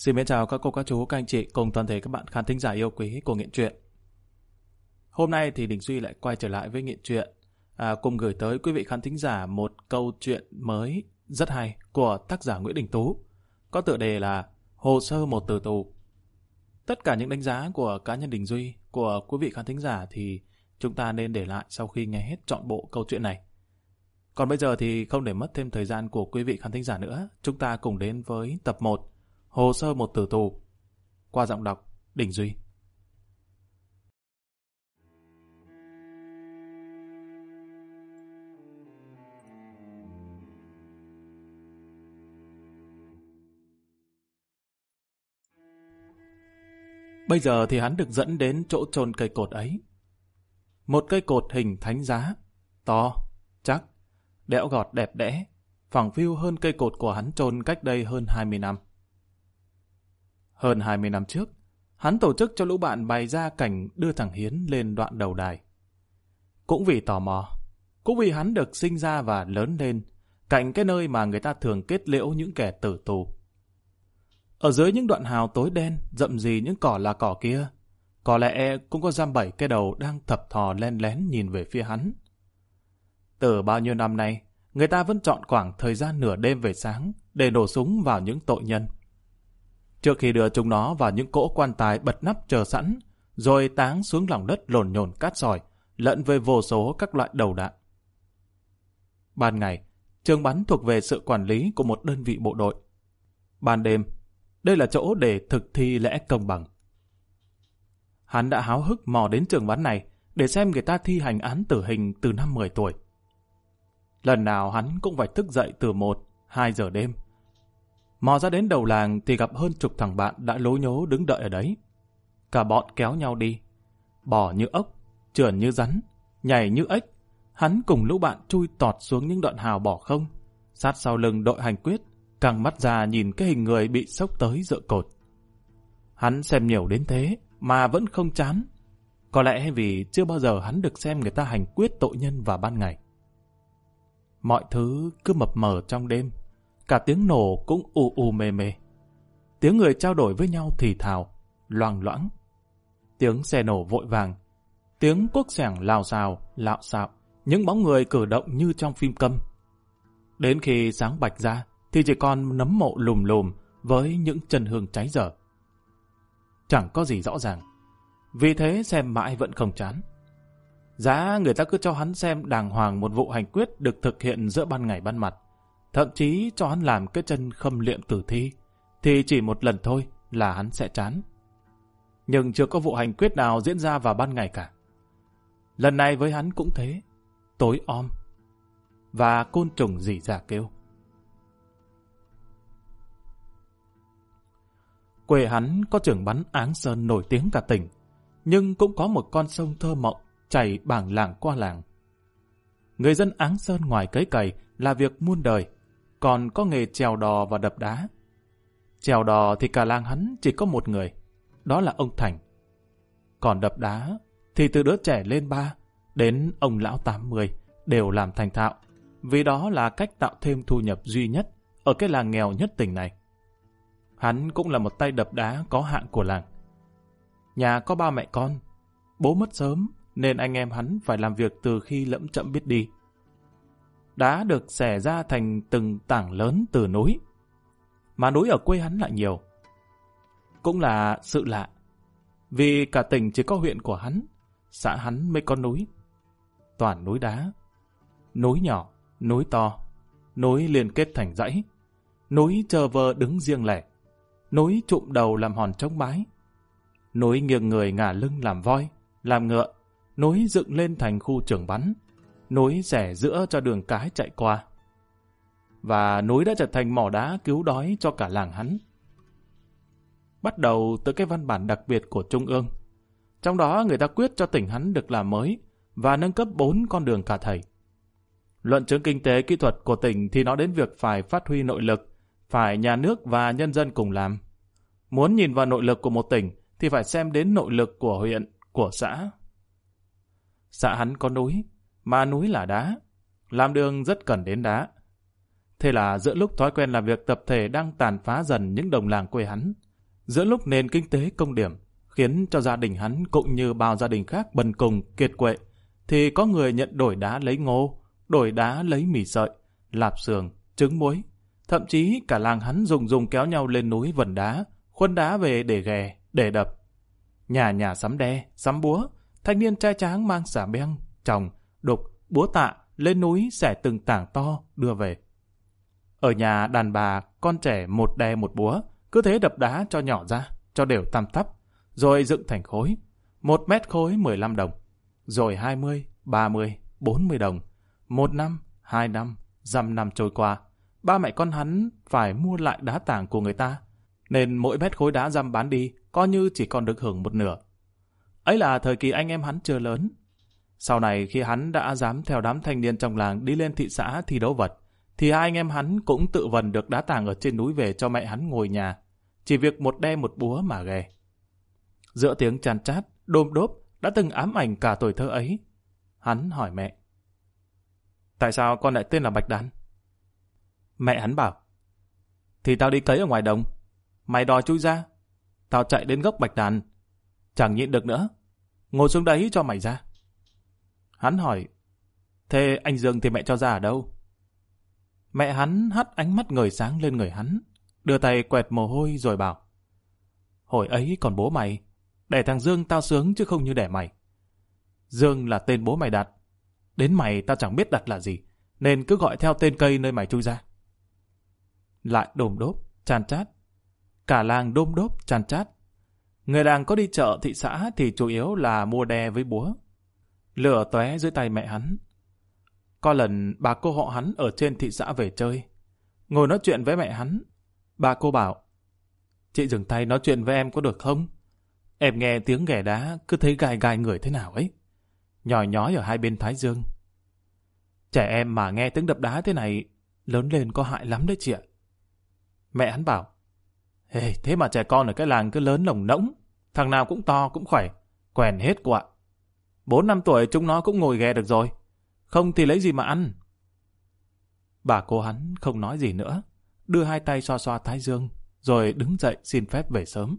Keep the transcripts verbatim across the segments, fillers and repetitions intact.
Xin mến chào các cô, các chú, các anh chị cùng toàn thể các bạn khán thính giả yêu quý của Nghiện Truyện. Hôm nay thì Đình Duy lại quay trở lại với Nghiện Truyện, à, cùng gửi tới quý vị khán thính giả một câu chuyện mới rất hay của tác giả Nguyễn Đình Tú, có tựa đề là Hồ sơ một tử tù. Tất cả những đánh giá của cá nhân Đình Duy, của quý vị khán thính giả thì chúng ta nên để lại sau khi nghe hết trọn bộ câu chuyện này. Còn bây giờ thì không để mất thêm thời gian của quý vị khán thính giả nữa, chúng ta cùng đến với tập một Hồ sơ một tử tù, qua giọng đọc Đình Duy. Bây giờ thì hắn được dẫn đến chỗ chôn cây cột ấy. Một cây cột hình thánh giá, to, chắc, đẽo gọt đẹp đẽ, phẳng phiu hơn cây cột của hắn chôn cách đây hơn hai mươi năm. Hơn hai mươi năm trước, hắn tổ chức cho lũ bạn bày ra cảnh đưa thằng Hiến lên đoạn đầu đài. Cũng vì tò mò, cũng vì hắn được sinh ra và lớn lên cạnh cái nơi mà người ta thường kết liễu những kẻ tử tù. Ở dưới những đoạn hào tối đen, rậm rì những cỏ là cỏ kia, có lẽ cũng có giam bảy cái đầu đang thập thò len lén nhìn về phía hắn. Từ bao nhiêu năm nay, người ta vẫn chọn khoảng thời gian nửa đêm về sáng để nổ súng vào những tội nhân. Trước khi đưa chúng nó vào những cỗ quan tài bật nắp chờ sẵn, rồi táng xuống lòng đất lồn nhồn cát sỏi, lẫn với vô số các loại đầu đạn. Ban ngày, trường bắn thuộc về sự quản lý của một đơn vị bộ đội. Ban đêm, đây là chỗ để thực thi lẽ công bằng. Hắn đã háo hức mò đến trường bắn này để xem người ta thi hành án tử hình từ năm mười tuổi. Lần nào hắn cũng phải thức dậy từ một, hai giờ đêm. Mò ra đến đầu làng thì gặp hơn chục thằng bạn đã lố nhố đứng đợi ở đấy. Cả bọn kéo nhau đi, bò như ốc, trườn như rắn, nhảy như ếch. Hắn cùng lũ bạn chui tọt xuống những đoạn hào bỏ không, sát sau lưng đội hành quyết, căng mắt ra nhìn cái hình người bị xốc tới dựa cột. Hắn xem nhiều đến thế mà vẫn không chán. Có lẽ vì chưa bao giờ hắn được xem người ta hành quyết tội nhân vào ban ngày. Mọi thứ cứ mập mờ trong đêm, cả tiếng nổ cũng ù ù mề mề. Tiếng người trao đổi với nhau thì thào, loang loãng. Tiếng xe nổ vội vàng, tiếng cuốc xẻng lào xào, lạo xạo, những bóng người cử động như trong phim câm. Đến khi sáng bạch ra thì chỉ còn nấm mộ lùm lùm với những chân hương cháy dở. Chẳng có gì rõ ràng, vì thế xem mãi vẫn không chán. Giá người ta cứ cho hắn xem đàng hoàng một vụ hành quyết được thực hiện giữa ban ngày ban mặt, thậm chí cho hắn làm cái chân khâm liệm tử thi, thì chỉ một lần thôi là hắn sẽ chán. Nhưng chưa có vụ hành quyết nào diễn ra vào ban ngày cả. Lần này với hắn cũng thế, tối om, và côn trùng rỉ rả kêu. Quê hắn có trường bắn Áng Sơn nổi tiếng cả tỉnh, nhưng cũng có một con sông thơ mộng chảy bảng làng qua làng. Người dân Áng Sơn ngoài cấy cày là việc muôn đời, còn có nghề chèo đò và đập đá. Chèo đò thì cả làng hắn chỉ có một người, đó là ông Thành. Còn đập đá thì từ đứa trẻ lên ba đến ông lão tám mươi đều làm thành thạo, vì đó là cách tạo thêm thu nhập duy nhất ở cái làng nghèo nhất tỉnh này. Hắn cũng là một tay đập đá có hạng của làng. Nhà có ba mẹ con, bố mất sớm nên anh em hắn phải làm việc từ khi lẫm chậm biết đi. Đá được xẻ ra thành từng tảng lớn từ núi, mà núi ở quê hắn lại nhiều. Cũng là sự lạ, vì cả tỉnh chỉ có huyện của hắn, xã hắn mới có núi. Toàn núi đá, núi nhỏ, núi to, núi liên kết thành dãy, núi chờ vờ đứng riêng lẻ, núi trụm đầu làm hòn trống mái, núi nghiêng người ngả lưng làm voi, làm ngựa, núi dựng lên thành khu trường bắn, núi rẽ giữa cho đường cái chạy qua. Và núi đã trở thành mỏ đá cứu đói cho cả làng hắn. Bắt đầu từ cái văn bản đặc biệt của Trung ương. Trong đó người ta quyết cho tỉnh hắn được làm mới và nâng cấp bốn con đường cả thầy. Luận chứng kinh tế kỹ thuật của tỉnh thì nói đến việc phải phát huy nội lực, phải nhà nước và nhân dân cùng làm. Muốn nhìn vào nội lực của một tỉnh thì phải xem đến nội lực của huyện, của xã. Xã hắn có núi, mà núi là đá, làm đường rất cần đến đá. Thế là giữa lúc thói quen làm việc tập thể đang tàn phá dần những đồng làng quê hắn, Giữa lúc nền kinh tế công điểm khiến cho gia đình hắn cũng như bao gia đình khác bần cùng, kiệt quệ, thì có người nhận đổi đá lấy ngô, đổi đá lấy mì sợi, lạp xưởng, trứng muối. Thậm chí cả làng hắn dùng dùng kéo nhau lên núi vần đá, khuân đá về để ghè, để đập. Nhà nhà sắm đe, sắm búa, thanh niên trai tráng mang xà beng, tròng, đục, búa tạ lên núi xẻ từng tảng to đưa về. Ở nhà đàn bà, con trẻ một đè một búa, cứ thế đập đá cho nhỏ ra, cho đều tăm tắp, rồi dựng thành khối. Một mét khối mười lăm đồng, rồi hai mươi, ba mươi, bốn mươi đồng. Một năm, hai năm, dăm năm trôi qua, ba mẹ con hắn phải mua lại đá tảng của người ta, nên mỗi mét khối đá dăm bán đi, coi như chỉ còn được hưởng một nửa. Ấy là thời kỳ anh em hắn chưa lớn. Sau này khi hắn đã dám theo đám thanh niên trong làng đi lên thị xã thi đấu vật, thì hai anh em hắn cũng tự vần được đá tảng ở trên núi về cho mẹ hắn ngồi nhà, chỉ việc một đe một búa mà ghè. Giữa tiếng chan chát, đôm đốp đã từng ám ảnh cả tuổi thơ ấy. Hắn hỏi mẹ: tại sao con lại tên là Bạch Đàn? Mẹ hắn bảo: thì tao đi cấy ở ngoài đồng, mày đòi chui ra, tao chạy đến gốc bạch đàn, chẳng nhịn được nữa, ngồi xuống đấy cho mày ra. Hắn hỏi: thế anh Dương thì mẹ cho ra ở đâu? Mẹ hắn hắt ánh mắt ngời sáng lên người hắn, đưa tay quẹt mồ hôi rồi bảo: hồi ấy còn bố mày, đẻ thằng Dương tao sướng chứ không như đẻ mày. Dương là tên bố mày đặt, đến mày tao chẳng biết đặt là gì, nên cứ gọi theo tên cây nơi mày chui ra. Lại đôm đốp, chan chát. Cả làng đôm đốp, chan chát. Người làng có đi chợ thị xã thì chủ yếu là mua đe với búa. Lửa tóe dưới tay mẹ hắn. Có lần bà cô họ hắn ở trên thị xã về chơi, ngồi nói chuyện với mẹ hắn. Bà cô bảo: chị dừng tay nói chuyện với em có được không? Em nghe tiếng ghẻ đá cứ thấy gai gai người thế nào ấy, nhòi nhói ở hai bên thái dương. Trẻ em mà nghe tiếng đập đá thế này, lớn lên có hại lắm đấy chị ạ. Mẹ hắn bảo: hey, thế mà trẻ con ở cái làng cứ lớn lồng nỗng, thằng nào cũng to cũng khỏe, quèn hết cô ạ. Bốn năm tuổi chúng nó cũng ngồi ghè được rồi, không thì lấy gì mà ăn. Bà cô hắn không nói gì nữa, đưa hai tay xoa xoa thái dương, rồi đứng dậy xin phép về sớm.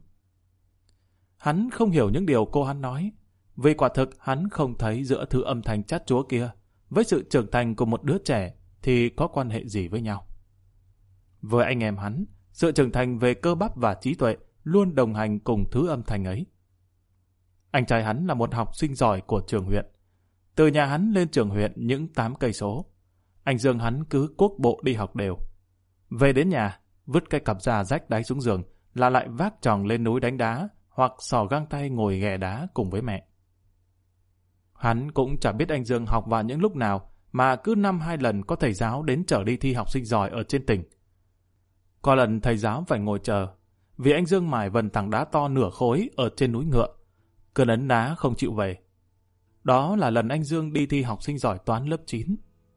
Hắn không hiểu những điều cô hắn nói, vì quả thực hắn không thấy giữa thứ âm thanh chát chúa kia với sự trưởng thành của một đứa trẻ thì có quan hệ gì với nhau. Với anh em hắn, sự trưởng thành về cơ bắp và trí tuệ luôn đồng hành cùng thứ âm thanh ấy. Anh trai hắn là một học sinh giỏi của trường huyện. Từ nhà hắn lên trường huyện những tám cây số. Anh Dương hắn cứ cuốc bộ đi học đều. Về đến nhà, vứt cái cặp da rách đáy xuống giường là lại vác tròng lên núi đánh đá hoặc xỏ găng tay ngồi ghè đá cùng với mẹ. Hắn cũng chả biết anh Dương học vào những lúc nào mà cứ năm hai lần có thầy giáo đến chở đi thi học sinh giỏi ở trên tỉnh. Có lần thầy giáo phải ngồi chờ, vì anh Dương mải vần tảng đá to nửa khối ở trên núi Ngựa, cơn ấn đá không chịu về. Đó là lần anh Dương đi thi học sinh giỏi toán lớp chín.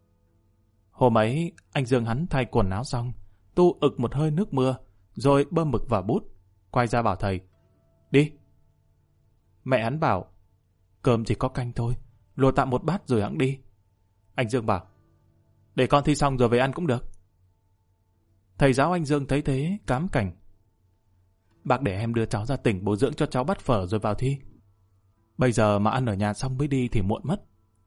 Hôm ấy, anh Dương hắn thay quần áo xong, tu ực một hơi nước mưa, rồi bơm mực vào bút, quay ra bảo thầy: đi. Mẹ hắn bảo: cơm chỉ có canh thôi, luộc tạm một bát rồi hẵng đi. Anh Dương bảo: để con thi xong rồi về ăn cũng được. Thầy giáo anh Dương thấy thế, cám cảnh: bác để em đưa cháu ra tỉnh bồi dưỡng cho cháu bát phở rồi vào thi. Bây giờ mà ăn ở nhà xong mới đi thì muộn mất.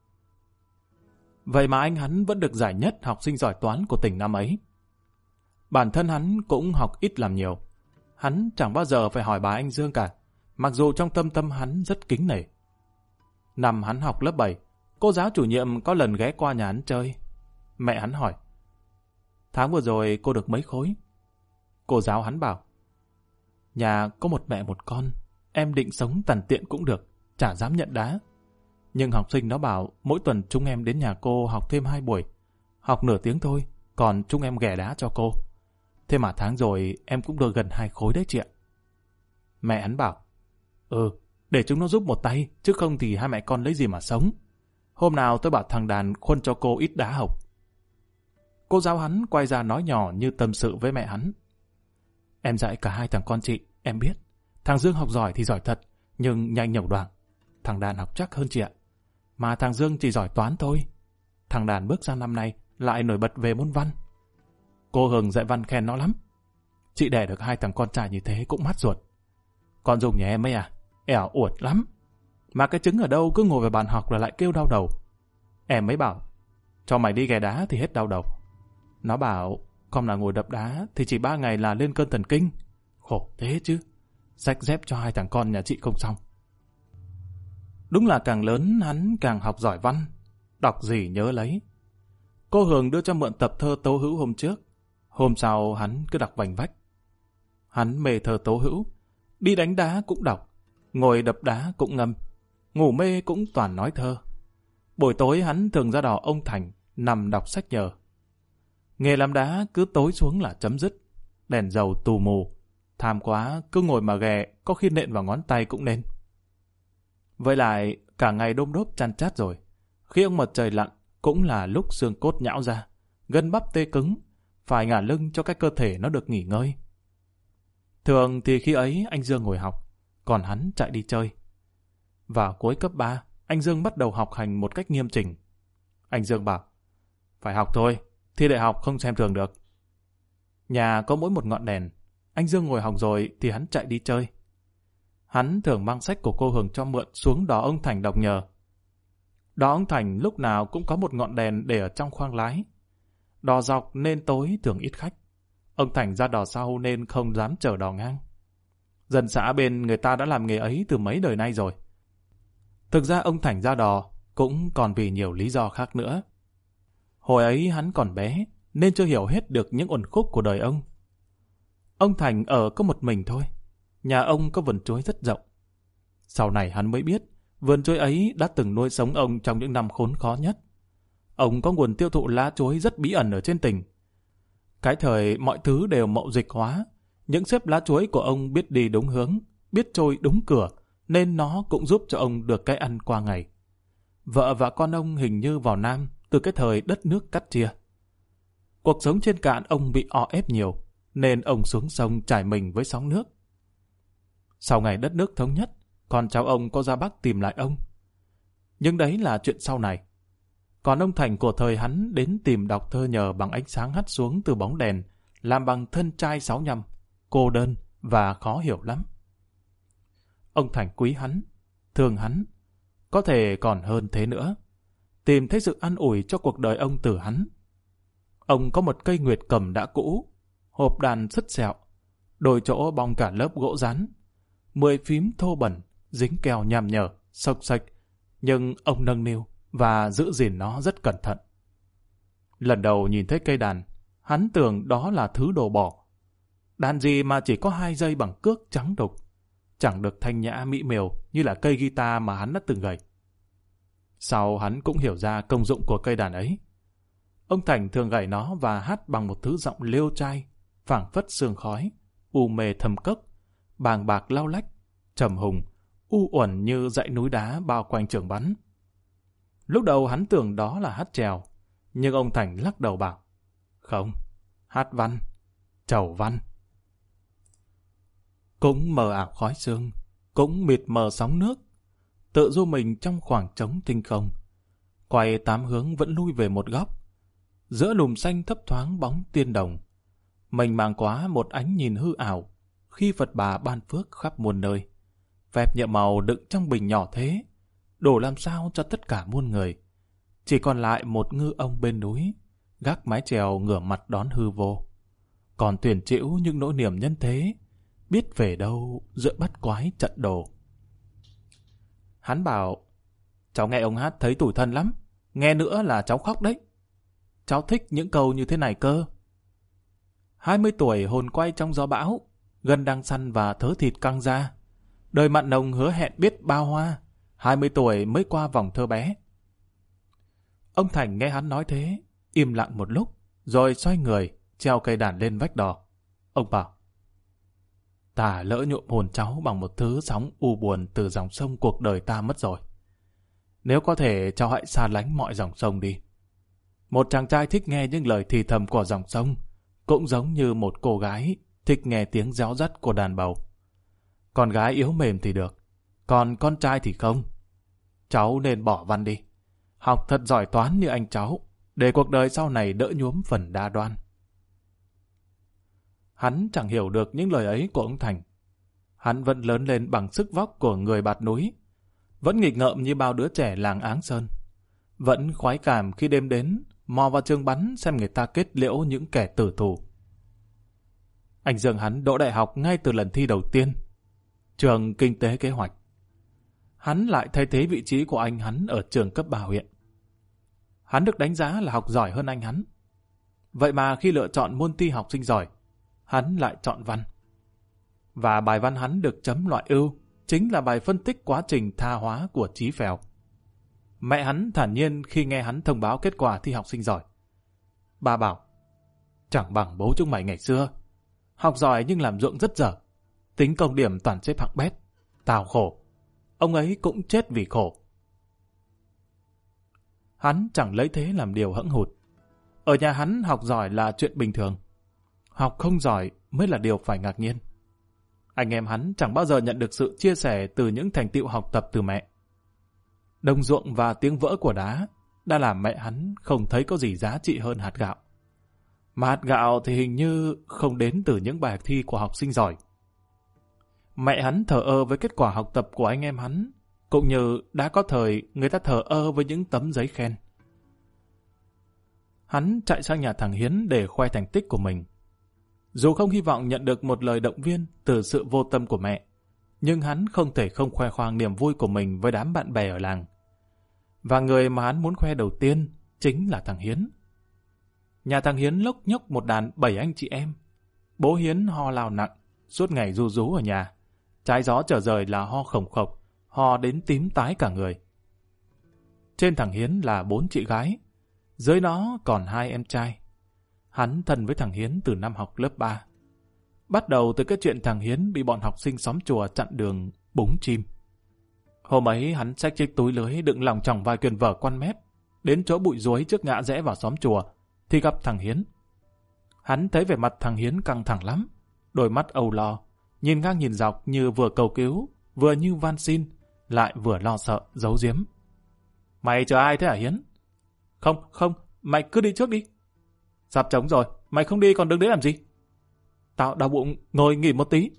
Vậy mà anh hắn vẫn được giải nhất học sinh giỏi toán của tỉnh năm ấy. Bản thân hắn cũng học ít làm nhiều. Hắn chẳng bao giờ phải hỏi bà anh Dương cả, mặc dù trong tâm tâm hắn rất kính nể. Năm hắn học lớp bảy, cô giáo chủ nhiệm có lần ghé qua nhà hắn chơi. Mẹ hắn hỏi: tháng vừa rồi cô được mấy khối? Cô giáo hắn bảo: nhà có một mẹ một con, em định sống tằn tiện cũng được, chả dám nhận đá. Nhưng học sinh nó bảo mỗi tuần chúng em đến nhà cô học thêm hai buổi, học nửa tiếng thôi, còn chúng em ghẻ đá cho cô. Thế mà tháng rồi em cũng được gần hai khối đấy chị ạ. Mẹ hắn bảo: ừ, để chúng nó giúp một tay, chứ không thì hai mẹ con lấy gì mà sống. Hôm nào tôi bảo thằng Đàn khuân cho cô ít đá học. Cô giáo hắn quay ra nói nhỏ như tâm sự với mẹ hắn: em dạy cả hai thằng con chị, em biết. Thằng Dương học giỏi thì giỏi thật, nhưng nhanh nhẩu đoảng. Thằng Đàn học chắc hơn chị ạ. Mà thằng Dương chỉ giỏi toán thôi. Thằng Đàn bước ra năm nay lại nổi bật về môn văn. Cô Hường dạy văn khen nó lắm. Chị đẻ được hai thằng con trai như thế cũng mát ruột. Con dùng nhà em ấy à? Ẻo uột lắm. Mà cái trứng ở đâu cứ ngồi vào bàn học là lại kêu đau đầu. Em mới bảo, cho mày đi ghè đá thì hết đau đầu. Nó bảo, con là ngồi đập đá thì chỉ ba ngày là lên cơn thần kinh. Khổ thế chứ. Xách dép cho hai thằng con nhà chị không xong. Đúng là càng lớn hắn càng học giỏi văn. Đọc gì nhớ lấy. Cô Hường đưa cho mượn tập thơ Tố Hữu hôm trước. Hôm sau hắn cứ đọc vành vách. Hắn mê thơ Tố Hữu. Đi đánh đá cũng đọc. Ngồi đập đá cũng ngâm. Ngủ mê cũng toàn nói thơ. Buổi tối hắn thường ra đò ông Thành nằm đọc sách nhờ. Nghề làm đá cứ tối xuống là chấm dứt. Đèn dầu tù mù. Tham quá cứ ngồi mà ghè, có khi nện vào ngón tay cũng nên. Vậy lại cả ngày đôm đốp chăn chát rồi. Khi ông mặt trời lặn cũng là lúc xương cốt nhão ra, gân bắp tê cứng, phải ngả lưng cho cái cơ thể nó được nghỉ ngơi. Thường thì khi ấy anh Dương ngồi học, còn hắn chạy đi chơi. Vào cuối cấp ba, anh Dương bắt đầu học hành một cách nghiêm chỉnh. Anh Dương bảo, phải học thôi, thi đại học không xem thường được. Nhà có mỗi một ngọn đèn, anh Dương ngồi học rồi thì hắn chạy đi chơi. Hắn thường mang sách của cô Hường cho mượn xuống đò ông Thành đọc nhờ. Đò ông Thành lúc nào cũng có một ngọn đèn để ở trong khoang lái. Đò dọc nên tối thường ít khách. Ông Thành ra đò sau nên không dám chở đò ngang. Dân xã bên người ta đã làm nghề ấy từ mấy đời nay rồi. Thực ra ông Thành ra đò cũng còn vì nhiều lý do khác nữa. Hồi ấy hắn còn bé nên chưa hiểu hết được những uẩn khúc của đời ông. Ông Thành ở có một mình thôi. Nhà ông có vườn chuối rất rộng. Sau này hắn mới biết vườn chuối ấy đã từng nuôi sống ông trong những năm khốn khó nhất. Ông có nguồn tiêu thụ lá chuối rất bí ẩn ở trên tỉnh. Cái thời mọi thứ đều mậu dịch hóa. Những xếp lá chuối của ông biết đi đúng hướng, biết trôi đúng cửa, nên nó cũng giúp cho ông được cái ăn qua ngày. Vợ và con ông hình như vào Nam từ cái thời đất nước cắt chia. Cuộc sống trên cạn ông bị o ép nhiều, nên ông xuống sông trải mình với sóng nước. Sau ngày đất nước thống nhất, con cháu ông có ra Bắc tìm lại ông. Nhưng đấy là chuyện sau này. Còn ông Thành của thời hắn đến tìm đọc thơ nhờ bằng ánh sáng hắt xuống từ bóng đèn, làm bằng thân trai sáu nhăm, cô đơn và khó hiểu lắm. Ông Thành quý hắn, thương hắn, có thể còn hơn thế nữa. Tìm thấy sự an ủi cho cuộc đời ông từ hắn. Ông có một cây nguyệt cầm đã cũ, hộp đàn sứt sẹo, đôi chỗ bong cả lớp gỗ rán, mười phím thô bẩn, dính keo nham nhở, xộc xệch, nhưng ông nâng niu và giữ gìn nó rất cẩn thận. Lần đầu nhìn thấy cây đàn, hắn tưởng đó là thứ đồ bỏ. Đàn gì mà chỉ có hai dây bằng cước trắng đục, chẳng được thanh nhã mỹ miều như là cây guitar mà hắn đã từng gảy. Sau hắn cũng hiểu ra công dụng của cây đàn ấy. Ông Thành thường gảy nó và hát bằng một thứ giọng liêu trai, phảng phất sương khói, u mê thâm cốc, bàng bạc lau lách, trầm hùng, u uẩn như dãy núi đá bao quanh trường bắn. Lúc đầu hắn tưởng đó là hát chèo, nhưng ông Thành lắc đầu bảo, không, hát văn, chầu văn. Cũng mờ ảo khói sương, cũng mịt mờ sóng nước, tự du mình trong khoảng trống tinh không, quay tám hướng vẫn lui về một góc. Giữa lùm xanh thấp thoáng bóng tiên đồng, mênh mang quá một ánh nhìn hư ảo, khi Phật bà ban phước khắp muôn nơi. Phép nhựa màu đựng trong bình nhỏ thế, đủ làm sao cho tất cả muôn người. Chỉ còn lại một ngư ông bên núi, gác mái chèo ngửa mặt đón hư vô. Còn tuyển chịu những nỗi niềm nhân thế, biết về đâu giữa bắt quái trận đồ. Hắn bảo, cháu nghe ông hát thấy tủi thân lắm, nghe nữa là cháu khóc đấy. Cháu thích những câu như thế này cơ. Hai mươi tuổi hồn quay trong gió bão, gân đang săn và thớ thịt căng ra. Đời mặn nồng hứa hẹn biết bao hoa, hai mươi tuổi mới qua vòng thơ bé. Ông Thành nghe hắn nói thế, im lặng một lúc, rồi xoay người, treo cây đàn lên vách đò. Ông bảo, ta lỡ nhuộm hồn cháu bằng một thứ sóng u buồn từ dòng sông cuộc đời ta mất rồi. Nếu có thể, cháu hãy xa lánh mọi dòng sông đi. Một chàng trai thích nghe những lời thì thầm của dòng sông, cũng giống như một cô gái thích nghe tiếng réo rắt của đàn bầu. Con gái yếu mềm thì được, còn con trai thì không. Cháu nên bỏ văn đi, học thật giỏi toán như anh cháu, để cuộc đời sau này đỡ nhuốm phần đa đoan. Hắn chẳng hiểu được những lời ấy của ông Thành. Hắn vẫn lớn lên bằng sức vóc của người bạt núi, vẫn nghịch ngợm như bao đứa trẻ làng Áng Sơn, vẫn khoái cảm khi đêm đến mò vào trường bắn xem người ta kết liễu những kẻ tử thủ. Anh Dương hắn đỗ đại học ngay từ lần thi đầu tiên, trường kinh tế kế hoạch. Hắn lại thay thế vị trí của anh hắn ở trường cấp ba huyện. Hắn được đánh giá là học giỏi hơn anh hắn. Vậy mà khi lựa chọn môn thi học sinh giỏi, hắn lại chọn văn. Và bài văn hắn được chấm loại ưu, chính là bài phân tích quá trình tha hóa của Chí Phèo. Mẹ hắn thản nhiên khi nghe hắn thông báo kết quả thi học sinh giỏi. Bà bảo, chẳng bằng bố chúng mày ngày xưa. Học giỏi nhưng làm ruộng rất dở. Tính công điểm toàn xếp hạng bét. Tao khổ. Ông ấy cũng chết vì khổ. Hắn chẳng lấy thế làm điều hẫng hụt. Ở nhà hắn học giỏi là chuyện bình thường. Học không giỏi mới là điều phải ngạc nhiên. Anh em hắn chẳng bao giờ nhận được sự chia sẻ từ những thành tựu học tập từ mẹ. Đồng ruộng và tiếng vỡ của đá đã làm mẹ hắn không thấy có gì giá trị hơn hạt gạo. Mà hạt gạo thì hình như không đến từ những bài thi của học sinh giỏi. Mẹ hắn thờ ơ với kết quả học tập của anh em hắn, cũng như đã có thời người ta thờ ơ với những tấm giấy khen. Hắn chạy sang nhà thằng Hiến để khoe thành tích của mình. Dù không hy vọng nhận được một lời động viên từ sự vô tâm của mẹ, nhưng hắn không thể không khoe khoang niềm vui của mình với đám bạn bè ở làng. Và người mà hắn muốn khoe đầu tiên chính là thằng Hiến. Nhà thằng Hiến lốc nhốc một đàn bảy anh chị em. Bố Hiến ho lao nặng, suốt ngày ru rú ở nhà. Trái gió trở rời là ho khổng khộc, ho đến tím tái cả người. Trên thằng Hiến là bốn chị gái, dưới nó còn hai em trai. Hắn thân với thằng Hiến từ năm học lớp ba. Bắt đầu từ cái chuyện thằng Hiến bị bọn học sinh xóm chùa chặn đường búng chim. Hôm ấy hắn xách chiếc túi lưới đựng lòng tròng vài quyển vở quan mép, đến chỗ bụi ruối trước ngã rẽ vào xóm chùa, thì gặp thằng Hiến. Hắn thấy vẻ mặt thằng Hiến căng thẳng lắm, đôi mắt âu lo, nhìn ngang nhìn dọc như vừa cầu cứu, vừa như van xin, lại vừa lo sợ, giấu giếm. Mày chờ ai thế hả Hiến? Không, không, mày cứ đi trước đi. Sắp trống rồi, mày không đi còn đứng đấy làm gì? Tao đau bụng, ngồi nghỉ một tí.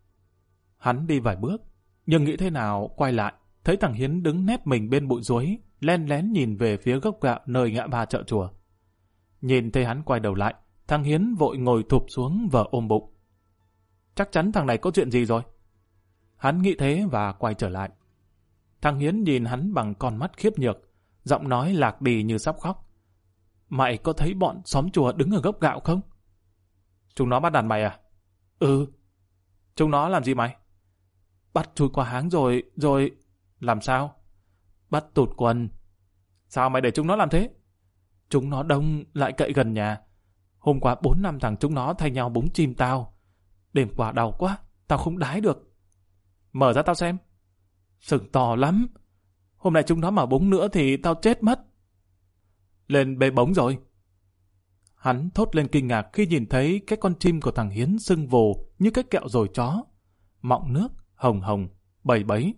Hắn đi vài bước, nhưng nghĩ thế nào quay lại, thấy thằng Hiến đứng nép mình bên bụi ruối, len lén nhìn về phía gốc gạo nơi ngã ba chợ chùa. Nhìn thấy hắn quay đầu lại, thằng Hiến vội ngồi thụp xuống vờ ôm bụng. Chắc chắn thằng này có chuyện gì rồi. Hắn nghĩ thế và quay trở lại. Thằng Hiến nhìn hắn bằng con mắt khiếp nhược, giọng nói lạc đi như sắp khóc. Mày có thấy bọn xóm chùa đứng ở gốc gạo không? Chúng nó bắt đàn mày à? Ừ. Chúng nó làm gì mày? Bắt chui qua háng rồi, rồi... Làm sao? Bắt tụt quần. Sao mày để chúng nó làm thế? Chúng nó đông lại cậy gần nhà. Hôm qua bốn năm thằng chúng nó thay nhau búng chim tao. Đêm qua đau quá, tao không đái được. Mở ra tao xem. Sừng to lắm. Hôm nay chúng nó mà búng nữa thì tao chết mất. Lên bê bống rồi. Hắn thốt lên kinh ngạc khi nhìn thấy cái con chim của thằng Hiến sưng vồ như cái kẹo rồi chó. Mọng nước, hồng hồng, bầy bấy.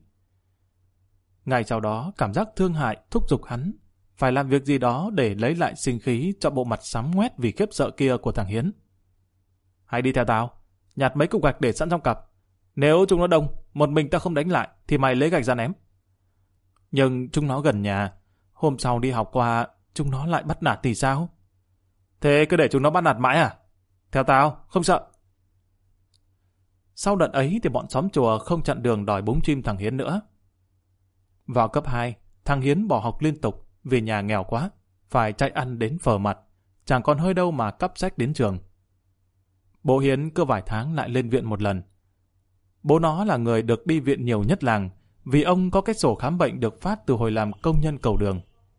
Ngay sau đó cảm giác thương hại thúc giục hắn phải làm việc gì đó để lấy lại sinh khí cho bộ mặt sám ngoét vì khiếp sợ kia của thằng Hiến. Hãy đi theo tao, nhặt mấy cục gạch để sẵn trong cặp. Nếu chúng nó đông, một mình tao không đánh lại thì mày lấy gạch ra ném. Nhưng chúng nó gần nhà, hôm sau đi học qua chúng nó lại bắt nạt thì sao? Thế cứ để chúng nó bắt nạt mãi à? Theo tao, không sợ. Sau đợt ấy thì bọn xóm chùa không chặn đường đòi búng chim thằng Hiến nữa. Vào cấp hai, thằng Hiến bỏ học liên tục vì nhà nghèo quá, phải chạy ăn đến phờ mặt, chẳng còn hơi đâu mà cắp sách đến trường. Bố Hiến cứ vài tháng lại lên viện một lần. Bố nó là người được đi viện nhiều nhất làng, vì ông có cái sổ khám bệnh được phát từ hồi làm công nhân cầu đường.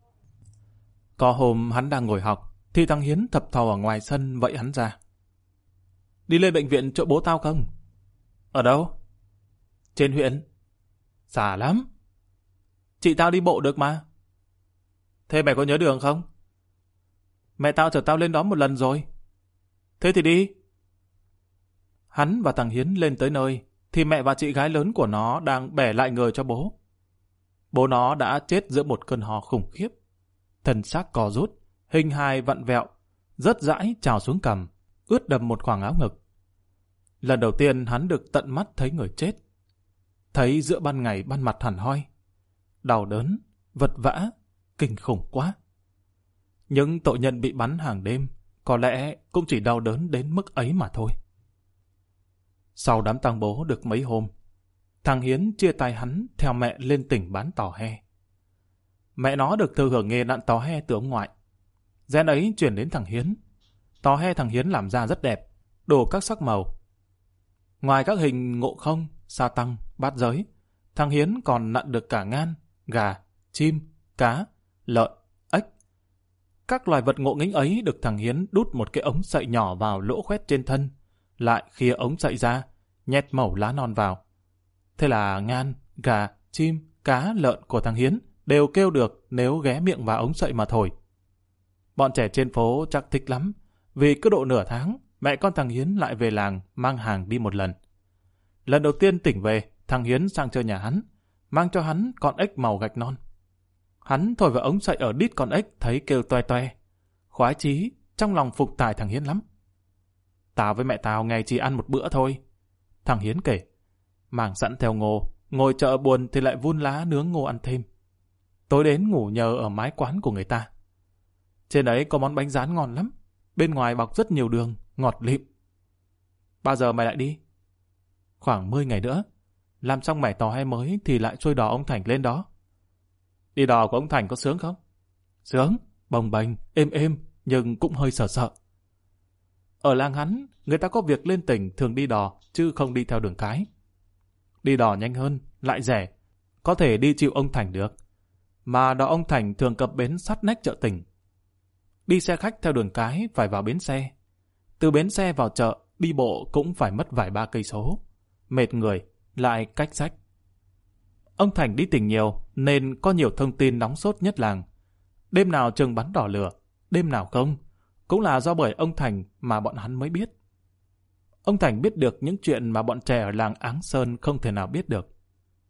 Có hôm hắn đang ngồi học, thì thằng Hiến thập thò ở ngoài sân vẫy hắn ra. Đi lên bệnh viện chỗ bố tao không? Ở đâu? Trên huyện. Xa lắm. Chị tao đi bộ được mà. Thế mày có nhớ đường không? Mẹ tao chở tao lên đó một lần rồi. Thế thì đi. Hắn và thằng Hiến lên tới nơi, thì mẹ và chị gái lớn của nó đang bẻ lại người cho bố. Bố nó đã chết giữa một cơn ho khủng khiếp. Thân xác co rút, hình hài vặn vẹo, rớt rãi trào xuống cằm, ướt đầm một khoảng áo ngực. Lần đầu tiên hắn được tận mắt thấy người chết. thấy giữa ban ngày ban mặt hẳn hoi. Đau đớn, vật vã, kinh khủng quá. Những tội nhân bị bắn hàng đêm có lẽ cũng chỉ đau đớn đến mức ấy mà thôi. Sau đám tang bố được mấy hôm, thằng Hiến chia tay hắn theo mẹ lên tỉnh bán tò he. Mẹ nó được thừa hưởng nghề nặn tò he từ ông ngoại. Gen ấy chuyển đến thằng Hiến. Tò he thằng Hiến làm ra rất đẹp, đồ các sắc màu. Ngoài các hình ngộ không, sa tăng, bát giới, thằng Hiến còn nặn được cả ngan, gà, chim, cá, lợn, ếch. Các loài vật ngộ nghĩnh ấy được thằng Hiến đút một cái ống sậy nhỏ vào lỗ khoét trên thân, lại khìa ống sậy ra, nhét mẩu lá non vào. Thế là ngan, gà, chim, cá, lợn của thằng Hiến đều kêu được nếu ghé miệng vào ống sậy mà thổi. Bọn trẻ trên phố chắc thích lắm, vì cứ độ nửa tháng, mẹ con thằng Hiến lại về làng mang hàng đi một lần. Lần đầu tiên tỉnh về, thằng Hiến sang chơi nhà hắn, mang cho hắn con ếch màu gạch non. Hắn thổi vào ống sậy ở đít con ếch thấy kêu toe toe. Khoái chí, trong lòng phục tài thằng Hiến lắm. Tao với mẹ tao ngày chỉ ăn một bữa thôi. Thằng Hiến kể, mang sẵn theo ngô, ngồi chợ buồn thì lại vun lá nướng ngô ăn thêm. Tối đến ngủ nhờ ở mái quán của người ta. Trên ấy có món bánh rán ngon lắm, bên ngoài bọc rất nhiều đường, ngọt lịm. Bao giờ mày lại đi? Khoảng mười ngày nữa. Làm xong mẻ tò he mới thì lại xuôi đò ông Thành lên đó. Đi đò của ông Thành có sướng không? Sướng, bồng bềnh, êm êm, nhưng cũng hơi sợ sợ. Ở làng hắn, người ta có việc lên tỉnh thường đi đò, chứ không đi theo đường cái. Đi đò nhanh hơn, lại rẻ, có thể đi chịu ông Thành được. Mà đò ông Thành thường cập bến sát nách chợ tỉnh. Đi xe khách theo đường cái phải vào bến xe. Từ bến xe vào chợ, đi bộ cũng phải mất vài ba cây số. Mệt người, lại cách xách. Ông Thành đi tỉnh nhiều nên có nhiều thông tin nóng sốt nhất làng. Đêm nào chừng bắn đỏ lửa, đêm nào không, cũng là do bởi ông Thành mà bọn hắn mới biết. Ông Thành biết được những chuyện mà bọn trẻ ở làng Áng Sơn không thể nào biết được.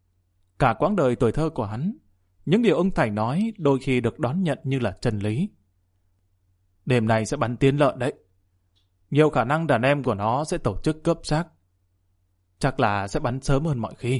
Cả quãng đời tuổi thơ của hắn, những điều ông Thành nói đôi khi được đón nhận như là chân lý. Đêm nay sẽ bắn tiên lợn đấy. Nhiều khả năng đàn em của nó sẽ tổ chức cướp xác. Chắc là sẽ bắn sớm hơn mọi khi.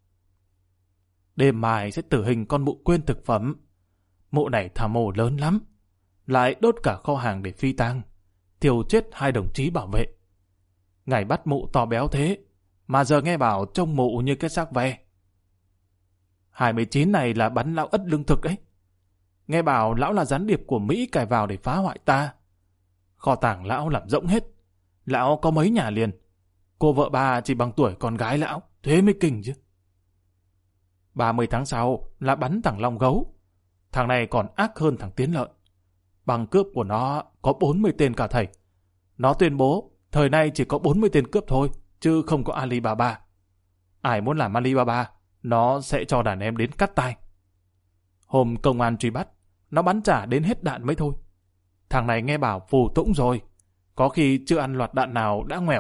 Đêm mai sẽ tử hình con mụ quên thực phẩm. Mụ này thả mồ lớn lắm. Lại đốt cả kho hàng để phi tang. Thiêu chết hai đồng chí bảo vệ. Ngày bắt mụ to béo thế, mà giờ nghe bảo trông mụ như cái xác ve. hai mươi chín này là bắn lão ất lương thực ấy. Nghe bảo lão là gián điệp của Mỹ cài vào để phá hoại ta. Kho tàng lão làm rỗng hết. Lão có mấy nhà liền. Cô vợ bà chỉ bằng tuổi con gái lão, thế mới kinh chứ. ba mươi tháng sau là bắn thằng Long Gấu. Thằng này còn ác hơn thằng Tiến Lợn. Bằng cướp của nó có bốn mươi tên cả thầy. Nó tuyên bố thời nay chỉ có bốn mươi tên cướp thôi, chứ không có Alibaba. Ai muốn làm Alibaba, nó sẽ cho đàn em đến cắt tay. Hôm công an truy bắt, nó bắn trả đến hết đạn mới thôi. Thằng này nghe bảo phù tũng rồi, có khi chưa ăn loạt đạn nào đã ngoẻo.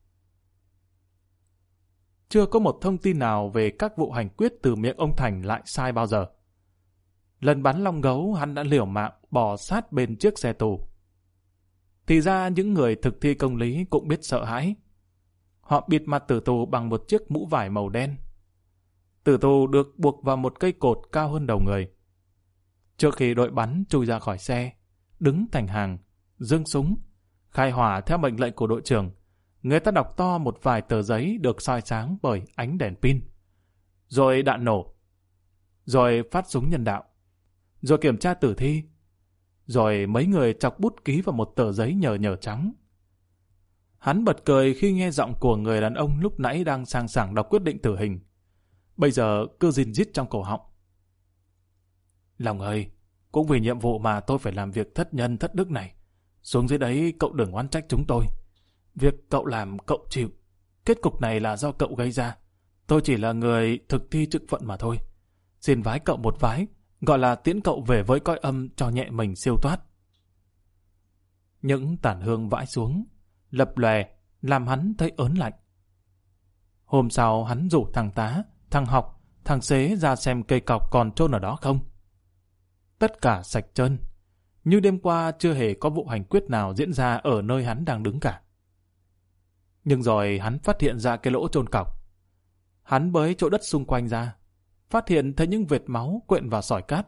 Chưa có một thông tin nào về các vụ hành quyết từ miệng ông Thành lại sai bao giờ. Lần bắn Long Gấu hắn đã liều mạng bò sát bên chiếc xe tù. Thì ra những người thực thi công lý cũng biết sợ hãi. Họ bịt mặt tử tù bằng một chiếc mũ vải màu đen. Tử tù được buộc vào một cây cột cao hơn đầu người. Trước khi đội bắn chui ra khỏi xe, đứng thành hàng, giương súng, khai hỏa theo mệnh lệnh của đội trưởng, người ta đọc to một vài tờ giấy được soi sáng bởi ánh đèn pin. Rồi đạn nổ. Rồi phát súng nhân đạo. Rồi kiểm tra tử thi. Rồi mấy người chọc bút ký vào một tờ giấy nhờ nhờ trắng. Hắn bật cười khi nghe giọng của người đàn ông lúc nãy đang sang sảng đọc quyết định tử hình. Bây giờ cứ rìn rít trong cổ họng. Lòng ơi, cũng vì nhiệm vụ mà tôi phải làm việc thất nhân thất đức này. Xuống dưới đấy cậu đừng oán trách chúng tôi. Việc cậu làm cậu chịu. Kết cục này là do cậu gây ra. Tôi chỉ là người thực thi chức phận mà thôi. Xin vái cậu một vái, gọi là tiễn cậu về với cõi âm cho nhẹ mình siêu thoát. Những tàn hương vãi xuống, lập lòe, làm hắn thấy ớn lạnh. Hôm sau hắn rủ thằng tá, thằng học, thằng xế ra xem cây cọc còn chôn ở đó không. Tất cả sạch trơn, như đêm qua chưa hề có vụ hành quyết nào diễn ra ở nơi hắn đang đứng cả. Nhưng rồi hắn phát hiện ra cái lỗ chôn cọc. Hắn bới chỗ đất xung quanh ra, phát hiện thấy những vệt máu quện vào sỏi cát.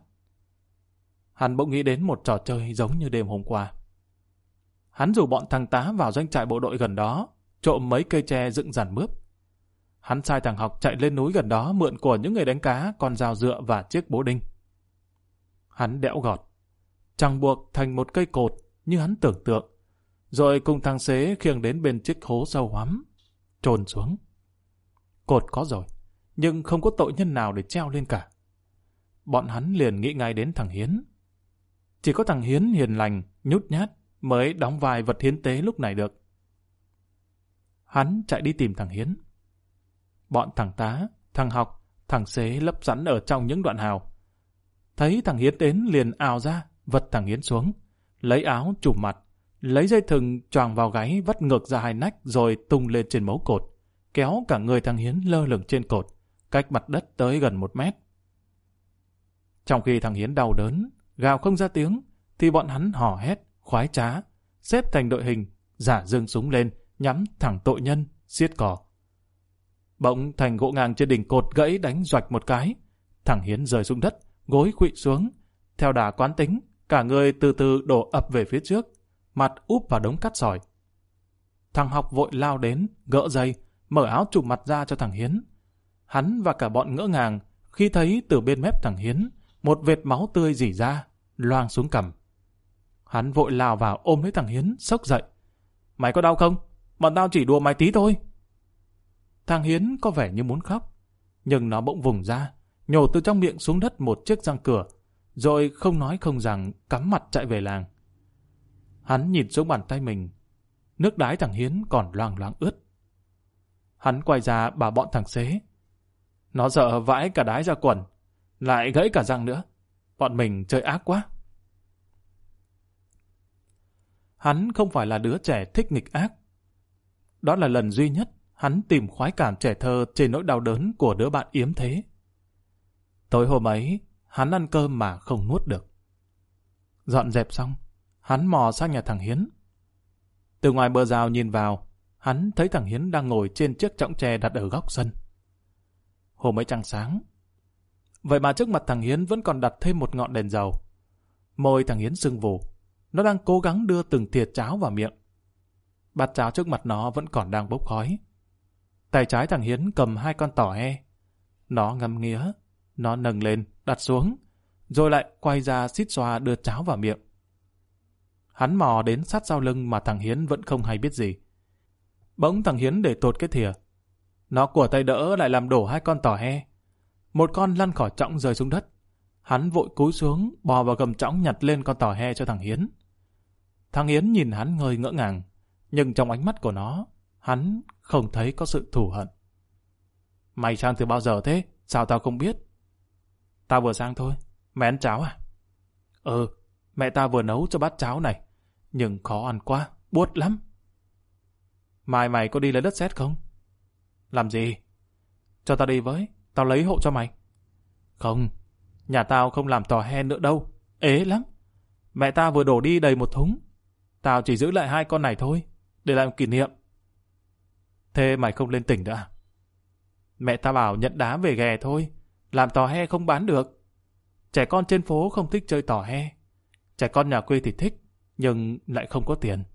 Hắn bỗng nghĩ đến một trò chơi giống như đêm hôm qua. Hắn rủ bọn thằng tá vào doanh trại bộ đội gần đó, trộm mấy cây tre dựng dàn mướp. Hắn sai thằng Học chạy lên núi gần đó mượn của những người đánh cá con dao dựa và chiếc bố đinh. Hắn đẽo gọt, chằng buộc thành một cây cột như hắn tưởng tượng, rồi cùng thằng Xế khiêng đến bên chiếc hố sâu hoắm, chôn xuống. Cột có rồi, nhưng không có tội nhân nào để treo lên cả. Bọn hắn liền nghĩ ngay đến thằng Hiến. Chỉ có thằng Hiến hiền lành, nhút nhát mới đóng vai vật hiến tế lúc này được. Hắn chạy đi tìm thằng Hiến. Bọn thằng Tá, thằng Học, thằng Xế lấp sẵn ở trong những đoạn hào. Thấy thằng Hiến đến liền ào ra, vật thằng Hiến xuống, lấy áo trùm mặt, lấy dây thừng choàng vào gáy vắt ngược ra hai nách rồi tung lên trên mấu cột, kéo cả người thằng Hiến lơ lửng trên cột, cách mặt đất tới gần một mét. Trong khi thằng Hiến đau đớn, gào không ra tiếng, thì bọn hắn hò hét, khoái trá, xếp thành đội hình, giả giương súng lên, nhắm thẳng tội nhân, xiết cò. Bỗng thành gỗ ngang trên đỉnh cột gãy đánh doạch một cái, thằng Hiến rơi xuống đất, gối khuỵu xuống. Theo đà quán tính, cả người từ từ đổ ập về phía trước, mặt úp vào đống cát sỏi. Thằng Học vội lao đến, gỡ dây, mở áo trùm mặt ra cho thằng Hiến. Hắn và cả bọn ngỡ ngàng khi thấy từ bên mép thằng Hiến một vệt máu tươi rỉ ra, loang xuống cằm. Hắn vội lao vào ôm lấy thằng Hiến, xốc dậy. Mày có đau không? Bọn tao chỉ đùa mày tí thôi. Thằng Hiến có vẻ như muốn khóc, nhưng nó bỗng vùng ra, nhổ từ trong miệng xuống đất một chiếc răng cửa, rồi không nói không rằng cắm mặt chạy về làng. Hắn nhìn xuống bàn tay mình, nước đái thằng Hiến còn loang loáng ướt. Hắn quay ra bảo bọn thằng Xế. Nó sợ vãi cả đái ra quần, lại gãy cả răng nữa. Bọn mình chơi ác quá. Hắn không phải là đứa trẻ thích nghịch ác. Đó là lần duy nhất hắn tìm khoái cảm trẻ thơ trên nỗi đau đớn của đứa bạn yếm thế. Tối hôm ấy, hắn ăn cơm mà không nuốt được. Dọn dẹp xong, hắn mò sang nhà thằng Hiến. Từ ngoài bờ rào nhìn vào, hắn thấy thằng Hiến đang ngồi trên chiếc chõng tre đặt ở góc sân. Hôm ấy trăng sáng. Vậy mà trước mặt thằng Hiến vẫn còn đặt thêm một ngọn đèn dầu. Môi thằng Hiến sưng vù. Nó đang cố gắng đưa từng thìa cháo vào miệng. Bát cháo trước mặt nó vẫn còn đang bốc khói. Tay trái thằng Hiến cầm hai con tỏ he. Nó ngắm nghía, nó nâng lên, đặt xuống, rồi lại quay ra xít xoa đưa cháo vào miệng. Hắn mò đến sát sau lưng mà thằng Hiến vẫn không hay biết gì. Bỗng thằng Hiến để tột cái thìa. Nó của tay đỡ lại làm đổ hai con tỏ he. Một con lăn khỏi chõng rơi xuống đất. Hắn vội cúi xuống, bò vào gầm chõng nhặt lên con tỏ he cho thằng Hiến. Thằng Hiến nhìn hắn ngơi ngỡ ngàng, nhưng trong ánh mắt của nó, hắn không thấy có sự thù hận. Mày sang từ bao giờ thế? Sao tao không biết? Tao vừa sang thôi. Mày ăn cháo à? Ừ, mẹ tao vừa nấu cho bát cháo này, nhưng khó ăn quá, buốt lắm. Mai mày có đi lấy đất sét không? Làm gì? Cho tao đi với, tao lấy hộ cho mày. Không, nhà tao không làm tò he nữa đâu, ế lắm. Mẹ tao vừa đổ đi đầy một thúng, tao chỉ giữ lại hai con này thôi, để làm kỷ niệm. Thế mày không lên tỉnh nữa à? Mẹ tao bảo nhận đá về ghè thôi, làm tò he không bán được. Trẻ con trên phố không thích chơi tò he, trẻ con nhà quê thì thích, nhưng lại không có tiền.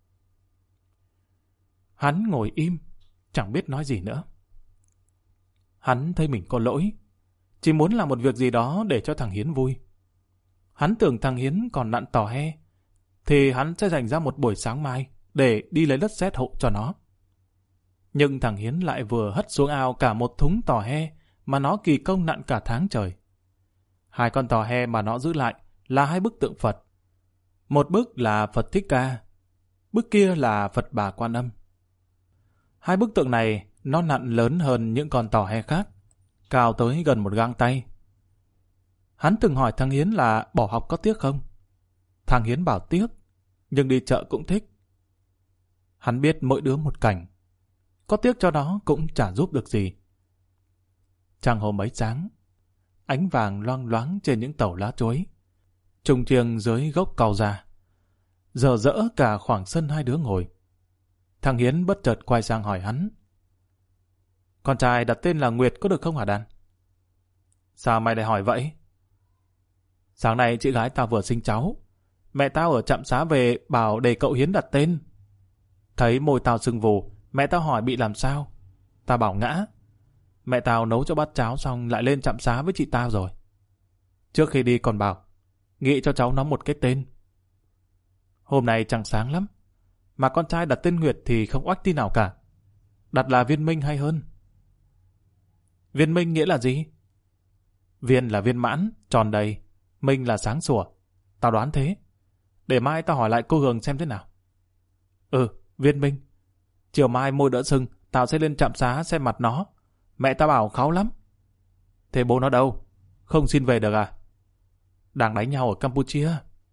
Hắn ngồi im, chẳng biết nói gì nữa. Hắn thấy mình có lỗi, chỉ muốn làm một việc gì đó để cho thằng Hiến vui. Hắn tưởng thằng Hiến còn nặn tò he, thì hắn sẽ dành ra một buổi sáng mai để đi lấy đất sét hộ cho nó. Nhưng thằng Hiến lại vừa hất xuống ao cả một thúng tò he mà nó kỳ công nặn cả tháng trời. Hai con tò he mà nó giữ lại là hai bức tượng Phật. Một bức là Phật Thích Ca, bức kia là Phật Bà Quan Âm. Hai bức tượng này nó nặn lớn hơn những con tò he khác, cao tới gần một gang tay. Hắn từng hỏi thằng Hiến là bỏ học có tiếc không? Thằng Hiến bảo tiếc, nhưng đi chợ cũng thích. Hắn biết mỗi đứa một cảnh, có tiếc cho nó cũng chả giúp được gì. Trăng hôm ấy sáng, ánh vàng loang loáng trên những tàu lá chuối, trùng chiêng dưới gốc cau già, rờ rỡ cả khoảng sân hai đứa ngồi. Thằng Hiến bất chợt quay sang hỏi hắn. Con trai đặt tên là Nguyệt có được không hả Đàn? Sao mày lại hỏi vậy? Sáng nay chị gái tao vừa sinh cháu. Mẹ tao ở trạm xá về bảo để cậu Hiến đặt tên. Thấy môi tao sưng vù, mẹ tao hỏi bị làm sao. Tao bảo ngã. Mẹ tao nấu cho bát cháo xong lại lên trạm xá với chị tao rồi. Trước khi đi còn bảo nghĩ cho cháu nó một cái tên. Hôm nay trăng sáng lắm, mà con trai đặt tên Nguyệt thì không oách tí nào cả. Đặt là Viên Minh hay hơn. Viên Minh nghĩa là gì? Viên là viên mãn, tròn đầy. Minh là sáng sủa. Tao đoán thế. Để mai tao hỏi lại cô Hường xem thế nào. Ừ, Viên Minh. Chiều mai môi đỡ sưng, tao sẽ lên trạm xá xem mặt nó. Mẹ tao bảo kháu lắm. Thế bố nó đâu? Không xin về được à? Đang đánh nhau ở Campuchia.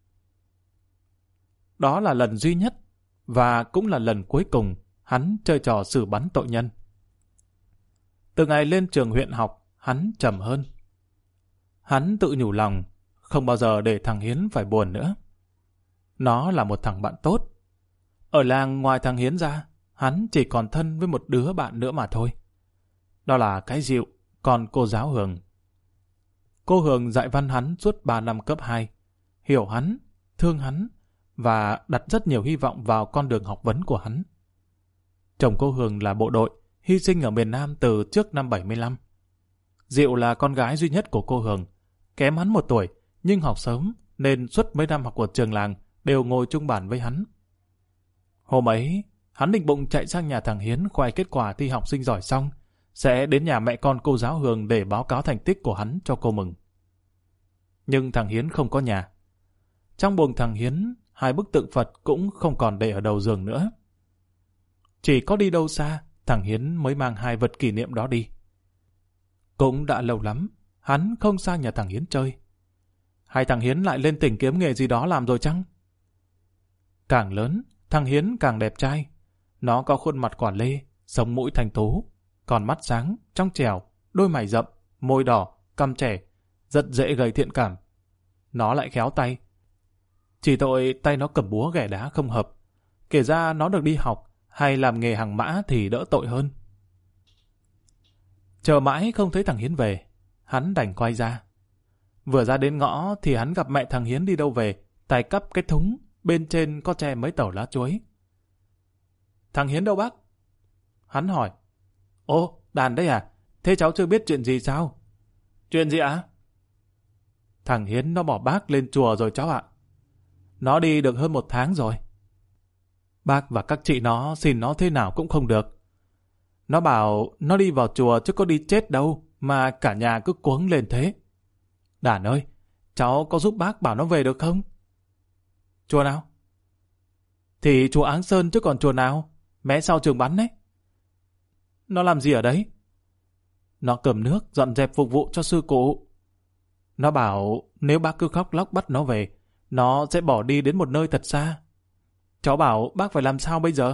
Đó là lần duy nhất và cũng là lần cuối cùng hắn chơi trò xử bắn tội nhân. Từ ngày lên trường huyện học, hắn trầm hơn. Hắn tự nhủ lòng, không bao giờ để thằng Hiến phải buồn nữa. Nó là một thằng bạn tốt. Ở làng ngoài thằng Hiến ra, hắn chỉ còn thân với một đứa bạn nữa mà thôi. Đó là cái Diệu, còn cô giáo Hường. Cô Hường dạy văn hắn suốt ba năm cấp hai, hiểu hắn, thương hắn và đặt rất nhiều hy vọng vào con đường học vấn của hắn. Chồng cô Hường là bộ đội, hy sinh ở miền Nam từ trước năm bảy mươi lăm. Diệu là con gái duy nhất của cô Hường, kém hắn một tuổi, nhưng học sớm nên suốt mấy năm học ở trường làng đều ngồi chung bàn với hắn. Hôm ấy, hắn định bụng chạy sang nhà thằng Hiến khoe kết quả thi học sinh giỏi xong, sẽ đến nhà mẹ con cô giáo Hường để báo cáo thành tích của hắn cho cô mừng. Nhưng thằng Hiến không có nhà. Trong buồng thằng Hiến, hai bức tượng Phật cũng không còn để ở đầu giường nữa. Chỉ có đi đâu xa, thằng Hiến mới mang hai vật kỷ niệm đó đi. Cũng đã lâu lắm, hắn không sang nhà thằng Hiến chơi. Hay thằng Hiến lại lên tỉnh kiếm nghề gì đó làm rồi chăng? Càng lớn, thằng Hiến càng đẹp trai. Nó có khuôn mặt quả lê, sống mũi thanh tú, còn mắt sáng, trong trẻo, đôi mày rậm, môi đỏ, cằm trẻ, rất dễ gây thiện cảm. Nó lại khéo tay. Chỉ tội tay nó cầm búa ghẻ đá không hợp. Kể ra nó được đi học hay làm nghề hàng mã thì đỡ tội hơn. Chờ mãi không thấy thằng Hiến về, hắn đành quay ra. Vừa ra đến ngõ thì hắn gặp mẹ thằng Hiến đi đâu về, tay cắp cái thúng, bên trên có che mấy tàu lá chuối. Thằng Hiến đâu bác? Hắn hỏi. Ô, Đàn đấy à? Thế cháu chưa biết chuyện gì sao? Chuyện gì ạ? Thằng Hiến nó bỏ bác lên chùa rồi cháu ạ. Nó đi được hơn một tháng rồi. Bác và các chị nó xin nó thế nào cũng không được. Nó bảo nó đi vào chùa chứ có đi chết đâu mà cả nhà cứ cuống lên thế. Đàn ơi, cháu có giúp bác bảo nó về được không? Chùa nào? Thì chùa Áng Sơn chứ còn chùa nào? Mé sau trường bắn đấy. Nó làm gì ở đấy? Nó cầm nước dọn dẹp phục vụ cho sư cụ. Nó bảo nếu bác cứ khóc lóc bắt nó về, nó sẽ bỏ đi đến một nơi thật xa. Cháu bảo bác phải làm sao bây giờ?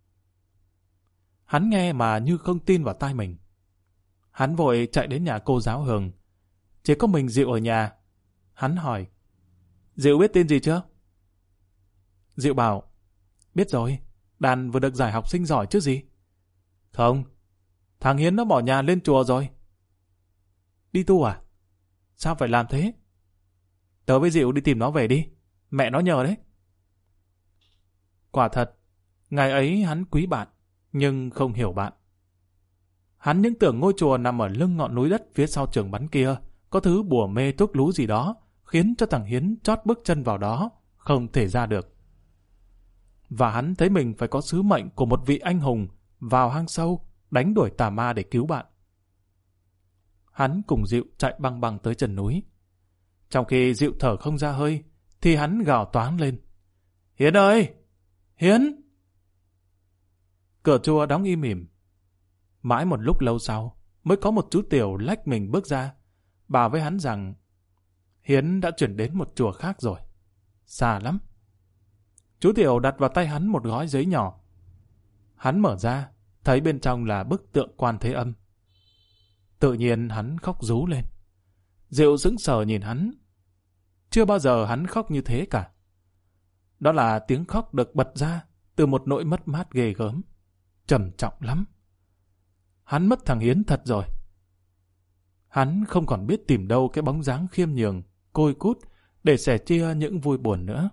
Hắn nghe mà như không tin vào tai mình. Hắn vội chạy đến nhà cô giáo Hường. Chỉ có mình Diệu ở nhà. Hắn hỏi, Diệu biết tin gì chưa? Diệu bảo, biết rồi, Đàn vừa được giải học sinh giỏi chứ gì. Không, thằng Hiến nó bỏ nhà lên chùa rồi. Đi tu à? Sao phải làm thế? Tớ với Diệu đi tìm nó về đi, mẹ nó nhờ đấy. Quả thật, ngày ấy hắn quý bạn, nhưng không hiểu bạn. Hắn những tưởng ngôi chùa nằm ở lưng ngọn núi đất phía sau trường bắn kia, có thứ bùa mê thuốc lú gì đó, khiến cho thằng Hiến chót bước chân vào đó, không thể ra được. Và hắn thấy mình phải có sứ mệnh của một vị anh hùng vào hang sâu, đánh đuổi tà ma để cứu bạn. Hắn cùng Diệu chạy băng băng tới chân núi. Trong khi Diệu thở không ra hơi, thì hắn gào toáng lên. Hiến ơi! Hiến! Cửa chùa đóng im ỉm. Mãi một lúc lâu sau, mới có một chú Tiểu lách mình bước ra, bảo với hắn rằng Hiến đã chuyển đến một chùa khác rồi. Xa lắm. Chú Tiểu đặt vào tay hắn một gói giấy nhỏ. Hắn mở ra, thấy bên trong là bức tượng Quan Thế Âm. Tự nhiên hắn khóc rú lên. Diệu sững sờ nhìn hắn. Chưa bao giờ hắn khóc như thế cả. Đó là tiếng khóc được bật ra từ một nỗi mất mát ghê gớm, trầm trọng lắm. hắn mất thằng Hiến thật rồi. Hắn không còn biết tìm đâu cái bóng dáng khiêm nhường, côi cút để sẻ chia những vui buồn nữa.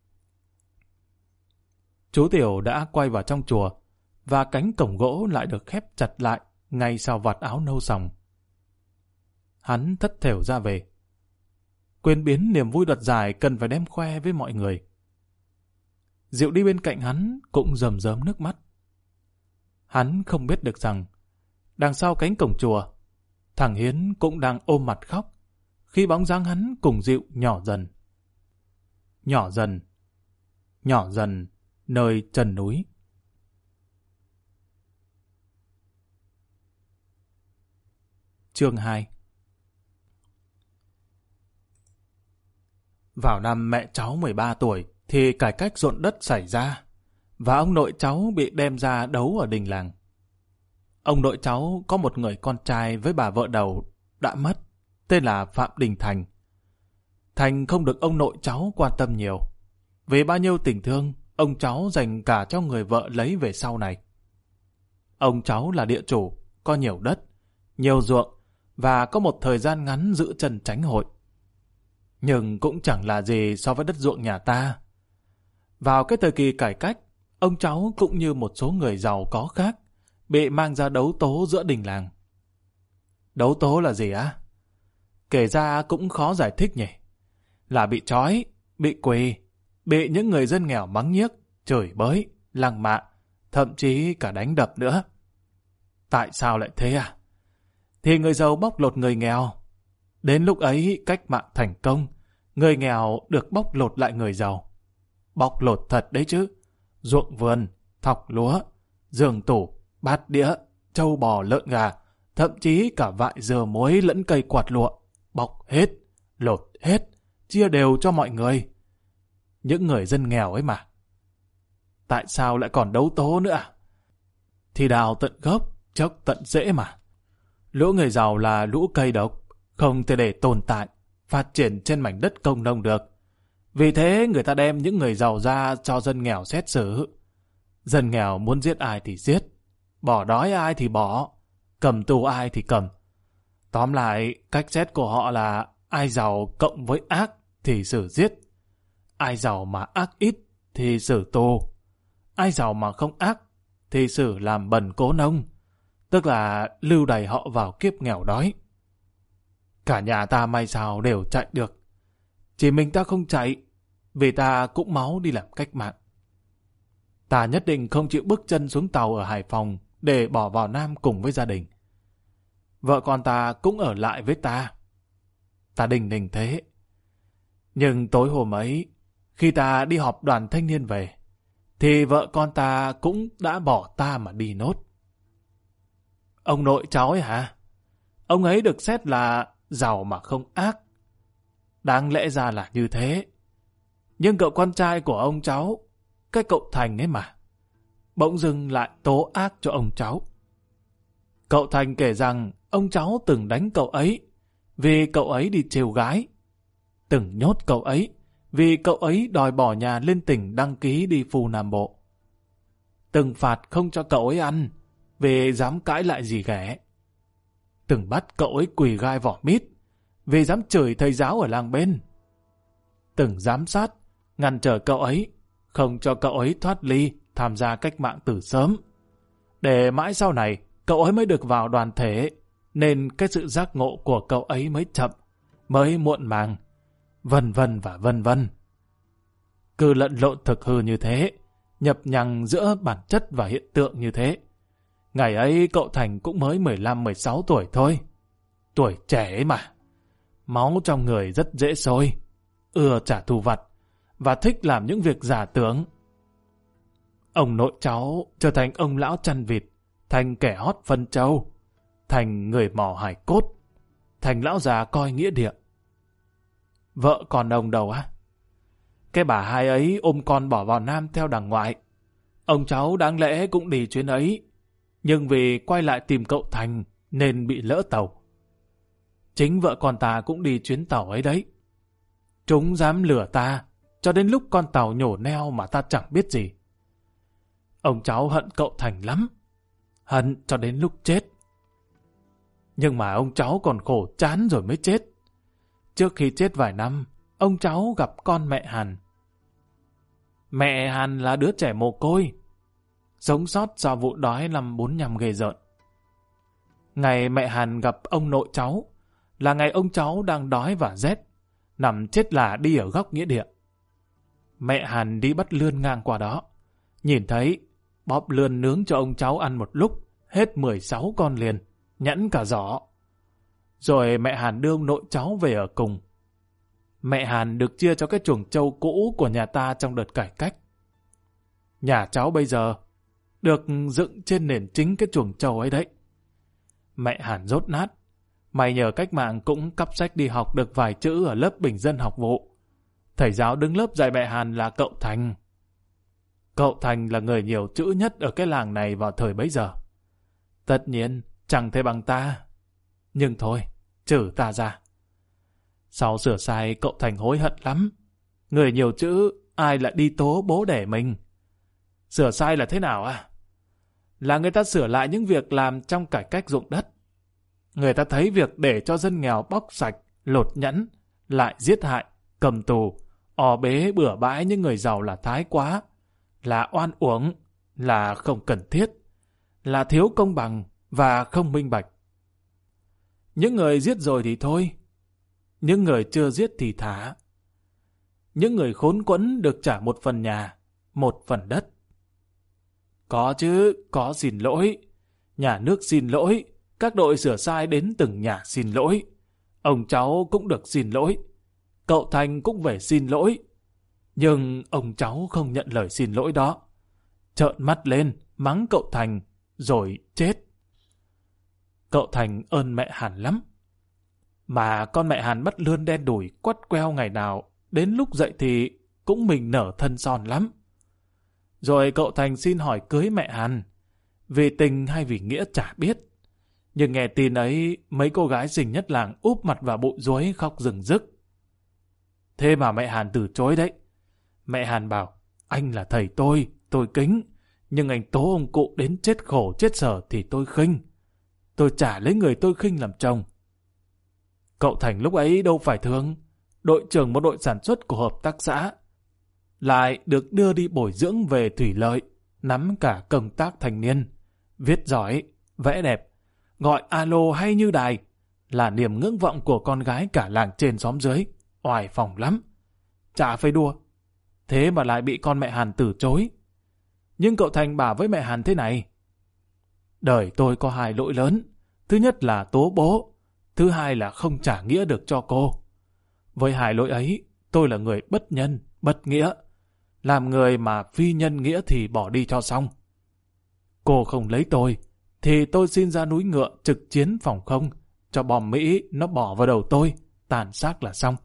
Chú Tiểu đã quay vào trong chùa và cánh cổng gỗ lại được khép chặt lại ngay sau vạt áo nâu sòng. Hắn thất thểu ra về. Quên biến niềm vui đoạt giải cần phải đem khoe với mọi người. Diệu đi bên cạnh hắn cũng rơm rớm nước mắt. Hắn không biết được rằng đằng sau cánh cổng chùa, thằng Hiến cũng đang ôm mặt khóc khi bóng dáng hắn cùng Diệu nhỏ dần. Nhỏ dần, nhỏ dần nơi chân núi. Chương hai. Vào năm mẹ cháu mười ba tuổi thì cải cách ruộng đất xảy ra và ông nội cháu bị đem ra đấu ở đình làng. Ông nội cháu có một người con trai với bà vợ đầu đã mất, tên là Phạm Đình Thành. Thành không được ông nội cháu quan tâm nhiều. Vì bao nhiêu tình thương, ông cháu dành cả cho người vợ lấy về sau này. Ông cháu là địa chủ, có nhiều đất, nhiều ruộng và có một thời gian ngắn giữ chân tránh hội. Nhưng cũng chẳng là gì so với đất ruộng nhà ta. Vào cái thời kỳ cải cách, ông cháu cũng như một số người giàu có khác bị mang ra đấu tố giữa đình làng. Đấu tố là gì á? Kể ra cũng khó giải thích nhỉ. Là bị trói, bị quỳ, bị những người dân nghèo mắng nhiếc, chửi bới, lăng mạ, thậm chí cả đánh đập nữa. Tại sao lại thế à? Thì người giàu bóc lột người nghèo. Đến lúc ấy cách mạng thành công, người nghèo được bóc lột lại người giàu. Bóc lột thật đấy chứ. Ruộng vườn, thọc lúa, giường tủ, bát đĩa, trâu bò lợn gà, thậm chí cả vại dừa muối lẫn cây quạt lụa. Bóc hết, lột hết, chia đều cho mọi người. Những người dân nghèo ấy mà. Tại sao lại còn đấu tố nữa à? Thì đào tận gốc, chốc tận rễ mà. Lũ người giàu là lũ cây độc, không thể để tồn tại, phát triển trên mảnh đất công nông được. Vì thế người ta đem những người giàu ra cho dân nghèo xét xử. Dân nghèo muốn giết ai thì giết, bỏ đói ai thì bỏ, cầm tù ai thì cầm. Tóm lại, cách xét của họ là ai giàu cộng với ác thì xử giết. Ai giàu mà ác ít thì xử tù. Ai giàu mà không ác thì xử làm bần cố nông, tức là lưu đày họ vào kiếp nghèo đói. Cả nhà ta may sao đều chạy được. Chỉ mình ta không chạy, vì ta cũng máu đi làm cách mạng. Ta nhất định không chịu bước chân xuống tàu ở Hải Phòng để bỏ vào Nam cùng với gia đình. Vợ con ta cũng ở lại với ta. Ta đình đình thế. Nhưng tối hôm ấy, khi ta đi họp đoàn thanh niên về, thì vợ con ta cũng đã bỏ ta mà đi nốt. Ông nội cháu ấy hả? Ông ấy được xét là giàu mà không ác. Đáng lẽ ra là như thế. Nhưng cậu con trai của ông cháu, cái cậu Thành ấy mà, bỗng dưng lại tố ác cho ông cháu. Cậu Thành kể rằng ông cháu từng đánh cậu ấy vì cậu ấy đi trêu gái, từng nhốt cậu ấy vì cậu ấy đòi bỏ nhà lên tỉnh đăng ký đi phù Nam Bộ, từng phạt không cho cậu ấy ăn vì dám cãi lại dì ghẻ, từng bắt cậu ấy quỳ gai vỏ mít vì dám chửi thầy giáo ở làng bên, từng giám sát ngăn trở cậu ấy không cho cậu ấy thoát ly tham gia cách mạng từ sớm, để mãi sau này cậu ấy mới được vào đoàn thể, nên cái sự giác ngộ của cậu ấy mới chậm, mới muộn màng, vân vân và vân vân. Cứ lẫn lộn thực hư như thế, nhập nhằng giữa bản chất và hiện tượng như thế. Ngày ấy cậu Thành cũng mới mười lăm mười sáu tuổi thôi. Tuổi trẻ ấy mà. Máu trong người rất dễ sôi, ưa trả thù vặt và thích làm những việc giả tưởng. Ông nội cháu trở thành ông lão chăn vịt, thành kẻ hót phân trâu, thành người mò hài cốt, thành lão già coi nghĩa địa. Vợ còn đồng đầu á? Cái bà hai ấy ôm con bỏ vào Nam theo đằng ngoại. Ông cháu đáng lẽ cũng đi chuyến ấy, nhưng vì quay lại tìm cậu Thành nên bị lỡ tàu. Chính vợ con ta cũng đi chuyến tàu ấy đấy. Chúng dám lừa ta, cho đến lúc con tàu nhổ neo mà ta chẳng biết gì. Ông cháu hận cậu Thành lắm, hận cho đến lúc chết Nhưng mà ông cháu còn khổ chán rồi mới chết. Trước khi chết vài năm, ông cháu gặp con mẹ Hàn. Mẹ Hàn là đứa trẻ mồ côi, sống sót sau vụ đói năm bốn nhăm ghê rợn. Ngày mẹ Hàn gặp ông nội cháu là ngày ông cháu đang đói và rét, nằm chết lả đi ở góc nghĩa địa. Mẹ Hàn đi bắt lươn ngang qua đó, nhìn thấy bóp lươn nướng cho ông cháu ăn một lúc, hết mười sáu con liền, nhẫn cả giỏ. Rồi mẹ Hàn đưa ông nội cháu về ở cùng. Mẹ Hàn được chia cho cái chuồng trâu cũ của nhà ta trong đợt cải cách. Nhà cháu bây giờ được dựng trên nền chính cái chuồng trâu ấy đấy. Mẹ Hàn dốt nát, mày nhờ cách mạng cũng cắp sách đi học được vài chữ ở lớp bình dân học vụ. Thầy giáo đứng lớp dạy mẹ Hàn là cậu Thành. Cậu Thành là người nhiều chữ nhất ở cái làng này vào thời bấy giờ. Tất nhiên, chẳng thể bằng ta. Nhưng thôi, trừ ta ra. Sau sửa sai, cậu Thành hối hận lắm. Người nhiều chữ, ai lại đi tố bố đẻ mình? Sửa sai là thế nào à? Là người ta sửa lại những việc làm trong cải cách ruộng đất. Người ta thấy việc để cho dân nghèo bóc sạch, lột nhẵn, lại giết hại, cầm tù, ò bế bừa bãi những người giàu là thái quá, là oan uổng, là không cần thiết, là thiếu công bằng và không minh bạch. Những người giết rồi thì thôi, những người chưa giết thì thả. Những người khốn quẫn được trả một phần nhà, một phần đất. Có chứ, có xin lỗi. Nhà nước xin lỗi, các đội sửa sai đến từng nhà xin lỗi. Ông cháu cũng được xin lỗi. Cậu Thành cũng về xin lỗi. Nhưng ông cháu không nhận lời xin lỗi đó. Trợn mắt lên, mắng cậu Thành, rồi chết. Cậu Thành ơn mẹ Hàn lắm. Mà con mẹ Hàn bắt lươn đen đủi quắt queo ngày nào, đến lúc dậy thì cũng mình nở thân son lắm. Rồi cậu Thành xin hỏi cưới mẹ Hàn, vì tình hay vì nghĩa chả biết. Nhưng nghe tin ấy, mấy cô gái xinh nhất làng úp mặt vào bụi ruối khóc rừng rức. Thế mà mẹ Hàn từ chối đấy. Mẹ Hàn bảo, anh là thầy tôi, tôi kính, nhưng anh tố ông cụ đến chết khổ chết sở thì tôi khinh. Tôi chả lấy người tôi khinh làm chồng. Cậu Thành lúc ấy đâu phải thương, đội trưởng một đội sản xuất của hợp tác xã, lại được đưa đi bồi dưỡng về thủy lợi, nắm cả công tác thanh niên, viết giỏi, vẽ đẹp, gọi alo hay như đài, là niềm ngưỡng vọng của con gái cả làng trên xóm dưới, oai phòng lắm. Chả phải đùa, thế mà lại bị con mẹ Hàn từ chối. Nhưng cậu Thành bảo với mẹ Hàn thế này: đời tôi có hai lỗi lớn, thứ nhất là tố bố, thứ hai là không trả nghĩa được cho cô. Với hai lỗi ấy, tôi là người bất nhân, bất nghĩa. Làm người mà phi nhân nghĩa thì bỏ đi cho xong. Cô không lấy tôi, thì tôi xin ra núi Ngựa trực chiến phòng không, cho bom Mỹ nó bỏ vào đầu tôi, tàn xác là xong.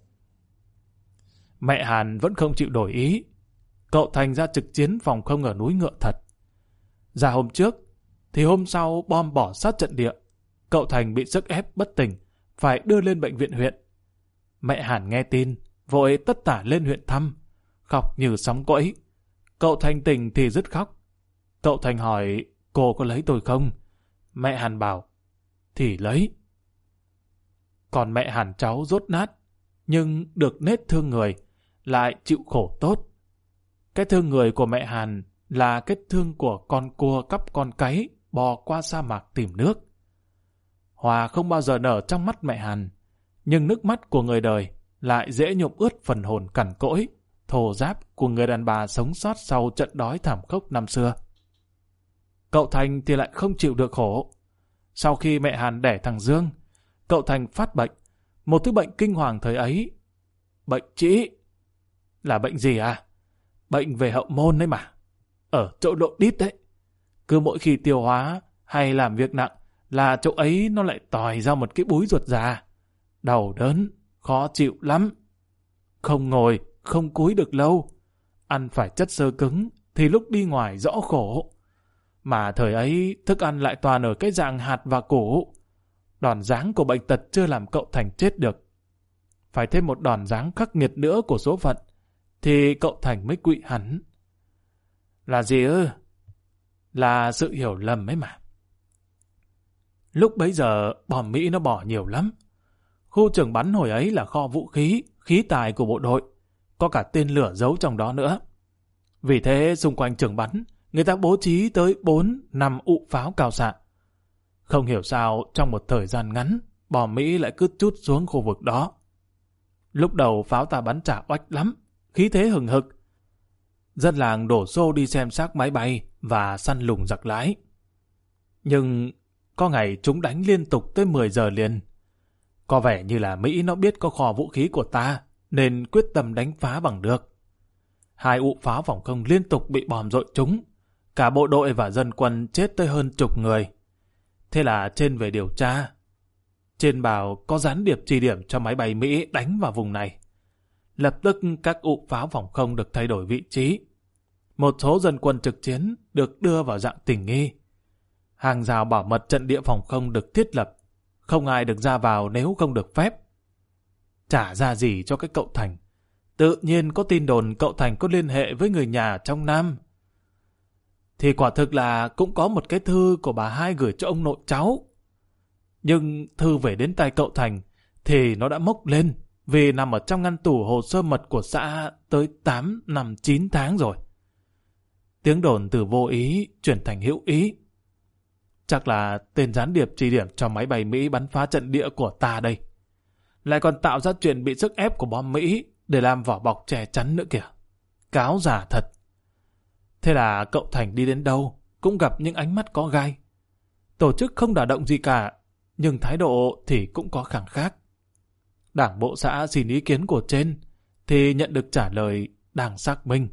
Mẹ Hàn vẫn không chịu đổi ý. Cậu Thành ra trực chiến phòng không ở núi Ngựa thật. Ra hôm trước, thì hôm sau bom bỏ sát trận địa. Cậu Thành bị sức ép bất tỉnh, phải đưa lên bệnh viện huyện. Mẹ Hàn nghe tin, vội tất tả lên huyện thăm, khóc như sóng quẫy. Cậu Thành tỉnh thì dứt khóc. Cậu Thành hỏi cô có lấy tôi không? Mẹ Hàn bảo thì lấy. Còn mẹ Hàn cháu dốt nát, nhưng được nết thương người, lại chịu khổ tốt. Cái thương người của mẹ Hàn là cái thương của con cua cắp con cáy bò qua sa mạc tìm nước. Hoa không bao giờ nở trong mắt mẹ Hàn, nhưng nước mắt của người đời lại dễ nhuộm ướt phần hồn cằn cỗi, thô ráp của người đàn bà sống sót sau trận đói thảm khốc năm xưa. Cậu Thành thì lại không chịu được khổ. Sau khi mẹ Hàn đẻ thằng Dương, cậu Thành phát bệnh, một thứ bệnh kinh hoàng thời ấy. Bệnh trĩ. Là bệnh gì à? Bệnh về hậu môn đấy mà. Ở chỗ lộ đít đấy. Cứ mỗi khi tiêu hóa hay làm việc nặng là chỗ ấy nó lại tòi ra một cái búi ruột già. Đau đớn, khó chịu lắm. Không ngồi, không cúi được lâu. Ăn phải chất xơ cứng thì lúc đi ngoài rõ khổ. Mà thời ấy thức ăn lại toàn ở cái dạng hạt và củ. Đòn giáng của bệnh tật chưa làm cậu Thành chết được. Phải thêm một đòn giáng khắc nghiệt nữa của số phận thì cậu Thành mới quỵ hẳn. Là gì ư? Là sự hiểu lầm ấy mà. Lúc bấy giờ, bom Mỹ nó bỏ nhiều lắm. Khu trường bắn hồi ấy là kho vũ khí, khí tài của bộ đội, có cả tên lửa giấu trong đó nữa. Vì thế, xung quanh trường bắn, người ta bố trí tới bốn năm ụ pháo cao xạ. Không hiểu sao, trong một thời gian ngắn, bom Mỹ lại cứ trút xuống khu vực đó. Lúc đầu pháo ta bắn trả oách lắm, khí thế hừng hực. Dân làng đổ xô đi xem xác máy bay và săn lùng giặc lái. Nhưng có ngày chúng đánh liên tục tới mười giờ liền. Có vẻ như là Mỹ nó biết có kho vũ khí của ta, nên quyết tâm đánh phá bằng được. Hai ụ pháo phòng không liên tục bị bom dội trúng. Cả bộ đội và dân quân chết tới hơn chục người. Thế là trên về điều tra. Trên bảo có gián điệp chỉ điểm cho máy bay Mỹ đánh vào vùng này. Lập tức các ụ pháo phòng không được thay đổi vị trí. Một số dân quân trực chiến được đưa vào dạng tình nghi. Hàng rào bảo mật trận địa phòng không được thiết lập. Không ai được ra vào nếu không được phép. Chả ra gì cho cái cậu Thành. Tự nhiên có tin đồn cậu Thành có liên hệ với người nhà trong Nam. Thì quả thực là cũng có một cái thư của bà hai gửi cho ông nội cháu. Nhưng thư về đến tay cậu Thành thì nó đã mốc lên, vì nằm ở trong ngăn tủ hồ sơ mật của xã tới tám năm chín tháng rồi. Tiếng đồn từ vô ý chuyển thành hữu ý. Chắc là tên gián điệp chỉ điểm cho máy bay Mỹ bắn phá trận địa của ta đây. Lại còn tạo ra chuyện bị sức ép của bom Mỹ để làm vỏ bọc che chắn nữa kìa. Cáo giả thật. Thế là cậu Thành đi đến đâu cũng gặp những ánh mắt có gai. Tổ chức không đả động gì cả, nhưng thái độ thì cũng có khẳng khác. Đảng bộ xã xin ý kiến của trên thì nhận được trả lời đang xác minh.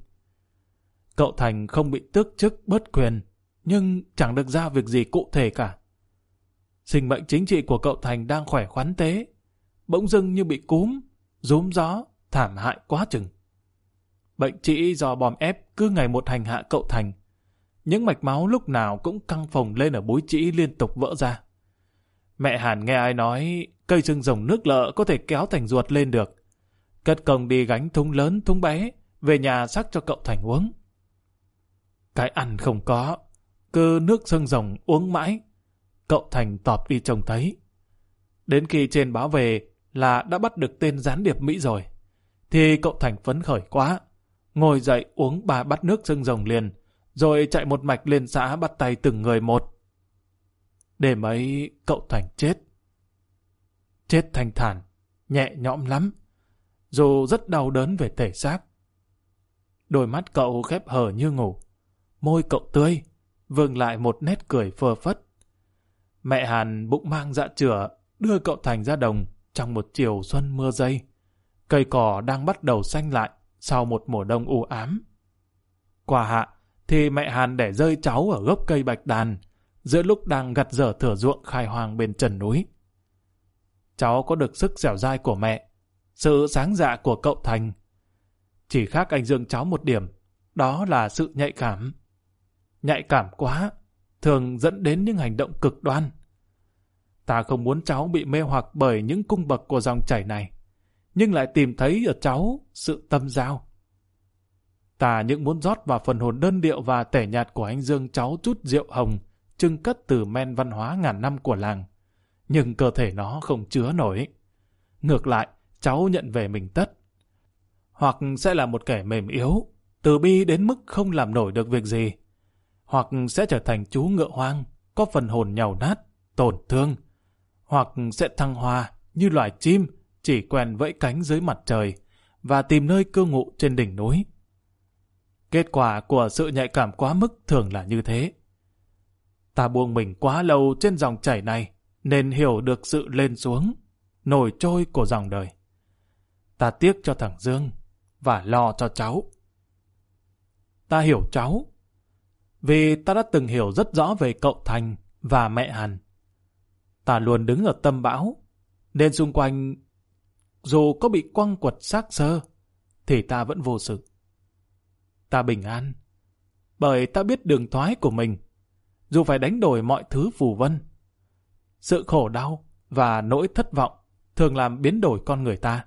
Cậu Thành không bị tước chức bớt quyền, nhưng chẳng được ra việc gì cụ thể cả. Sinh mệnh chính trị của cậu Thành đang khỏe khoắn tế, bỗng dưng như bị cúm, rúm gió, thảm hại quá chừng. Bệnh trĩ do bom ép cứ ngày một hành hạ cậu Thành. Những mạch máu lúc nào cũng căng phồng lên ở búi trĩ liên tục vỡ ra. Mẹ Hàn nghe ai nói cây xương rồng nước lợ có thể kéo thành ruột lên được. Cất công đi gánh thúng lớn thúng bé, về nhà sắc cho cậu Thành uống. Cái ăn không có, cứ nước xương rồng uống mãi. Cậu Thành tọp đi trông thấy. Đến khi trên báo về là đã bắt được tên gián điệp Mỹ rồi, thì cậu Thành phấn khởi quá, ngồi dậy uống ba bát nước xương rồng liền, rồi chạy một mạch lên xã bắt tay từng người một. Đêm ấy cậu Thành chết. Chết thanh thản, nhẹ nhõm lắm, dù rất đau đớn về thể xác. Đôi mắt cậu khép hờ như ngủ, môi cậu tươi, vương lại một nét cười phơ phất. Mẹ Hàn bụng mang dạ chửa đưa cậu Thành ra đồng trong một chiều xuân mưa dây. Cây cỏ đang bắt đầu xanh lại sau một mùa đông u ám. Qua hạ thì mẹ Hàn để rơi cháu ở gốc cây bạch đàn, giữa lúc đang gặt dở thửa ruộng khai hoang bên trần núi. Cháu có được sức dẻo dai của mẹ, sự sáng dạ của cậu Thành. Chỉ khác anh Dương cháu một điểm, đó là sự nhạy cảm. Nhạy cảm quá, thường dẫn đến những hành động cực đoan. Ta không muốn cháu bị mê hoặc bởi những cung bậc của dòng chảy này, nhưng lại tìm thấy ở cháu sự tâm giao. Ta những muốn rót vào phần hồn đơn điệu và tẻ nhạt của anh Dương cháu chút rượu hồng trưng cất từ men văn hóa ngàn năm của làng, nhưng cơ thể nó không chứa nổi. Ngược lại, cháu nhận về mình tất. Hoặc sẽ là một kẻ mềm yếu, từ bi đến mức không làm nổi được việc gì. Hoặc sẽ trở thành chú ngựa hoang, có phần hồn nhàu nát, tổn thương. Hoặc sẽ thăng hoa như loài chim chỉ quen vẫy cánh dưới mặt trời và tìm nơi cư ngụ trên đỉnh núi. Kết quả của sự nhạy cảm quá mức thường là như thế. Ta buông mình quá lâu trên dòng chảy này nên hiểu được sự lên xuống, nổi trôi của dòng đời. Ta tiếc cho thằng Dương và lo cho cháu. Ta hiểu cháu vì ta đã từng hiểu rất rõ về cậu Thành và mẹ Hàn. Ta luôn đứng ở tâm bão, nên xung quanh dù có bị quăng quật xác xơ thì ta vẫn vô sự. Ta bình an bởi ta biết đường thoái của mình, dù phải đánh đổi mọi thứ phù vân. Sự khổ đau và nỗi thất vọng thường làm biến đổi con người ta.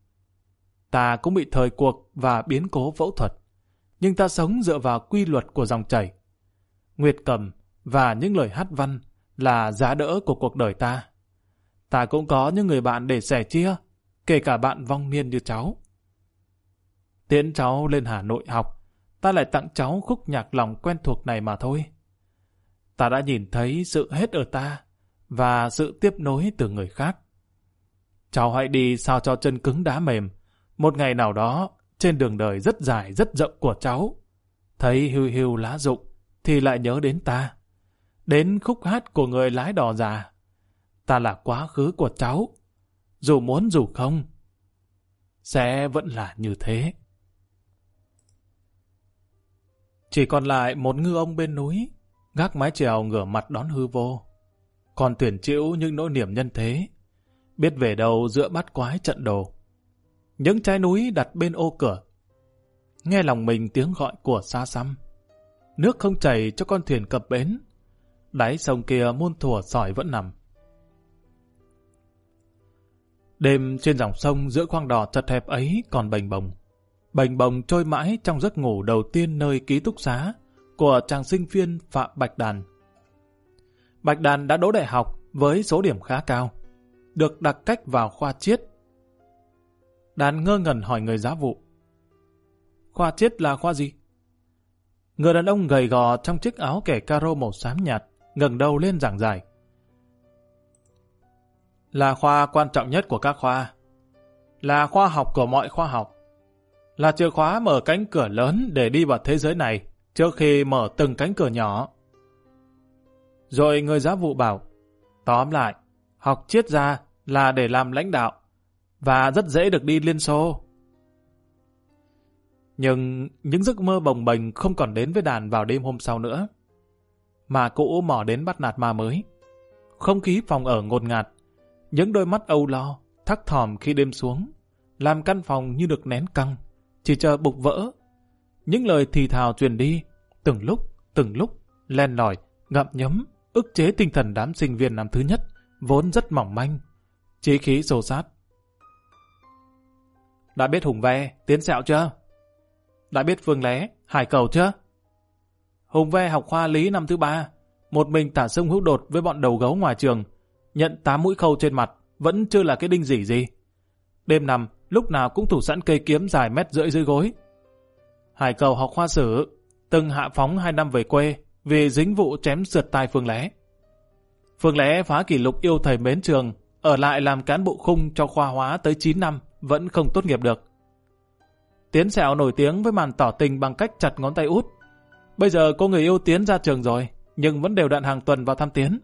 Ta cũng bị thời cuộc và biến cố phẫu thuật, nhưng ta sống dựa vào quy luật của dòng chảy. Nguyệt Cầm và những lời hát văn là giá đỡ của cuộc đời ta. Ta cũng có những người bạn để sẻ chia, kể cả bạn vong niên như cháu. Tiễn cháu lên Hà Nội học, ta lại tặng cháu khúc nhạc lòng quen thuộc này mà thôi. Ta đã nhìn thấy sự hết ở ta và sự tiếp nối từ người khác. Cháu hãy đi sao cho chân cứng đá mềm. Một ngày nào đó, trên đường đời rất dài rất rộng của cháu, thấy hưu hưu lá rụng thì lại nhớ đến ta. Đến khúc hát của người lái đò già. Ta là quá khứ của cháu, dù muốn dù không, sẽ vẫn là như thế. Chỉ còn lại một ngư ông bên núi, gác mái chèo ngửa mặt đón hư vô. Còn tuyển chịu những nỗi niềm nhân thế, biết về đâu giữa bát quái trận đồ. Những trái núi đặt bên ô cửa, nghe lòng mình tiếng gọi của xa xăm. Nước không chảy cho con thuyền cập bến, đáy sông kia muôn thuở sỏi vẫn nằm. Đêm trên dòng sông giữa khoang đò chật hẹp ấy còn bềnh bồng. Bềnh bồng trôi mãi trong giấc ngủ đầu tiên nơi ký túc xá của chàng sinh viên Phạm Bạch Đàn. Bạch Đàn đã đỗ đại học với số điểm khá cao, được đặc cách vào khoa triết. Đàn ngơ ngẩn hỏi người giáo vụ: khoa triết là khoa gì? Người đàn ông gầy gò trong chiếc áo kẻ caro màu xám nhạt ngẩng đầu lên giảng giải: là khoa quan trọng nhất của các khoa, là khoa học của mọi khoa học, là chìa khóa mở cánh cửa lớn để đi vào thế giới này trước khi mở từng cánh cửa nhỏ. Rồi người giáo vụ bảo: tóm lại, học triết gia là để làm lãnh đạo và rất dễ được đi Liên Xô. Nhưng những giấc mơ bồng bềnh không còn đến với Đàn vào đêm hôm sau nữa. Mà cũ mò đến bắt nạt ma mới. Không khí phòng ở ngột ngạt, những đôi mắt âu lo, thắc thỏm khi đêm xuống, làm căn phòng như được nén căng, chỉ chờ bục vỡ. Những lời thì thào truyền đi, từng lúc, từng lúc, len lỏi, ngậm nhấm, ức chế tinh thần đám sinh viên năm thứ nhất, vốn rất mỏng manh, chí khí xô sát. Đã biết Hùng Ve, Tiến Sẹo chưa? Đã biết Phương Lé, Hải Cầu chưa? Hùng Ve học khoa lý năm thứ ba, một mình tả sông hữu đột với bọn đầu gấu ngoài trường, nhận tám mũi khâu trên mặt, vẫn chưa là cái đinh gì gì. Đêm nằm, lúc nào cũng thủ sẵn cây kiếm dài mét rưỡi dưới gối. Hải Cầu học khoa sử, từng hạ phóng hai năm về quê vì dính vụ chém sượt tai Phương Lé. Phương Lé phá kỷ lục yêu thầy mến trường, ở lại làm cán bộ khung cho khoa hóa tới chín năm, vẫn không tốt nghiệp được. Tiến Sẹo nổi tiếng với màn tỏ tình bằng cách chặt ngón tay út. Bây giờ cô người yêu Tiến ra trường rồi, nhưng vẫn đều đặn hàng tuần vào thăm Tiến.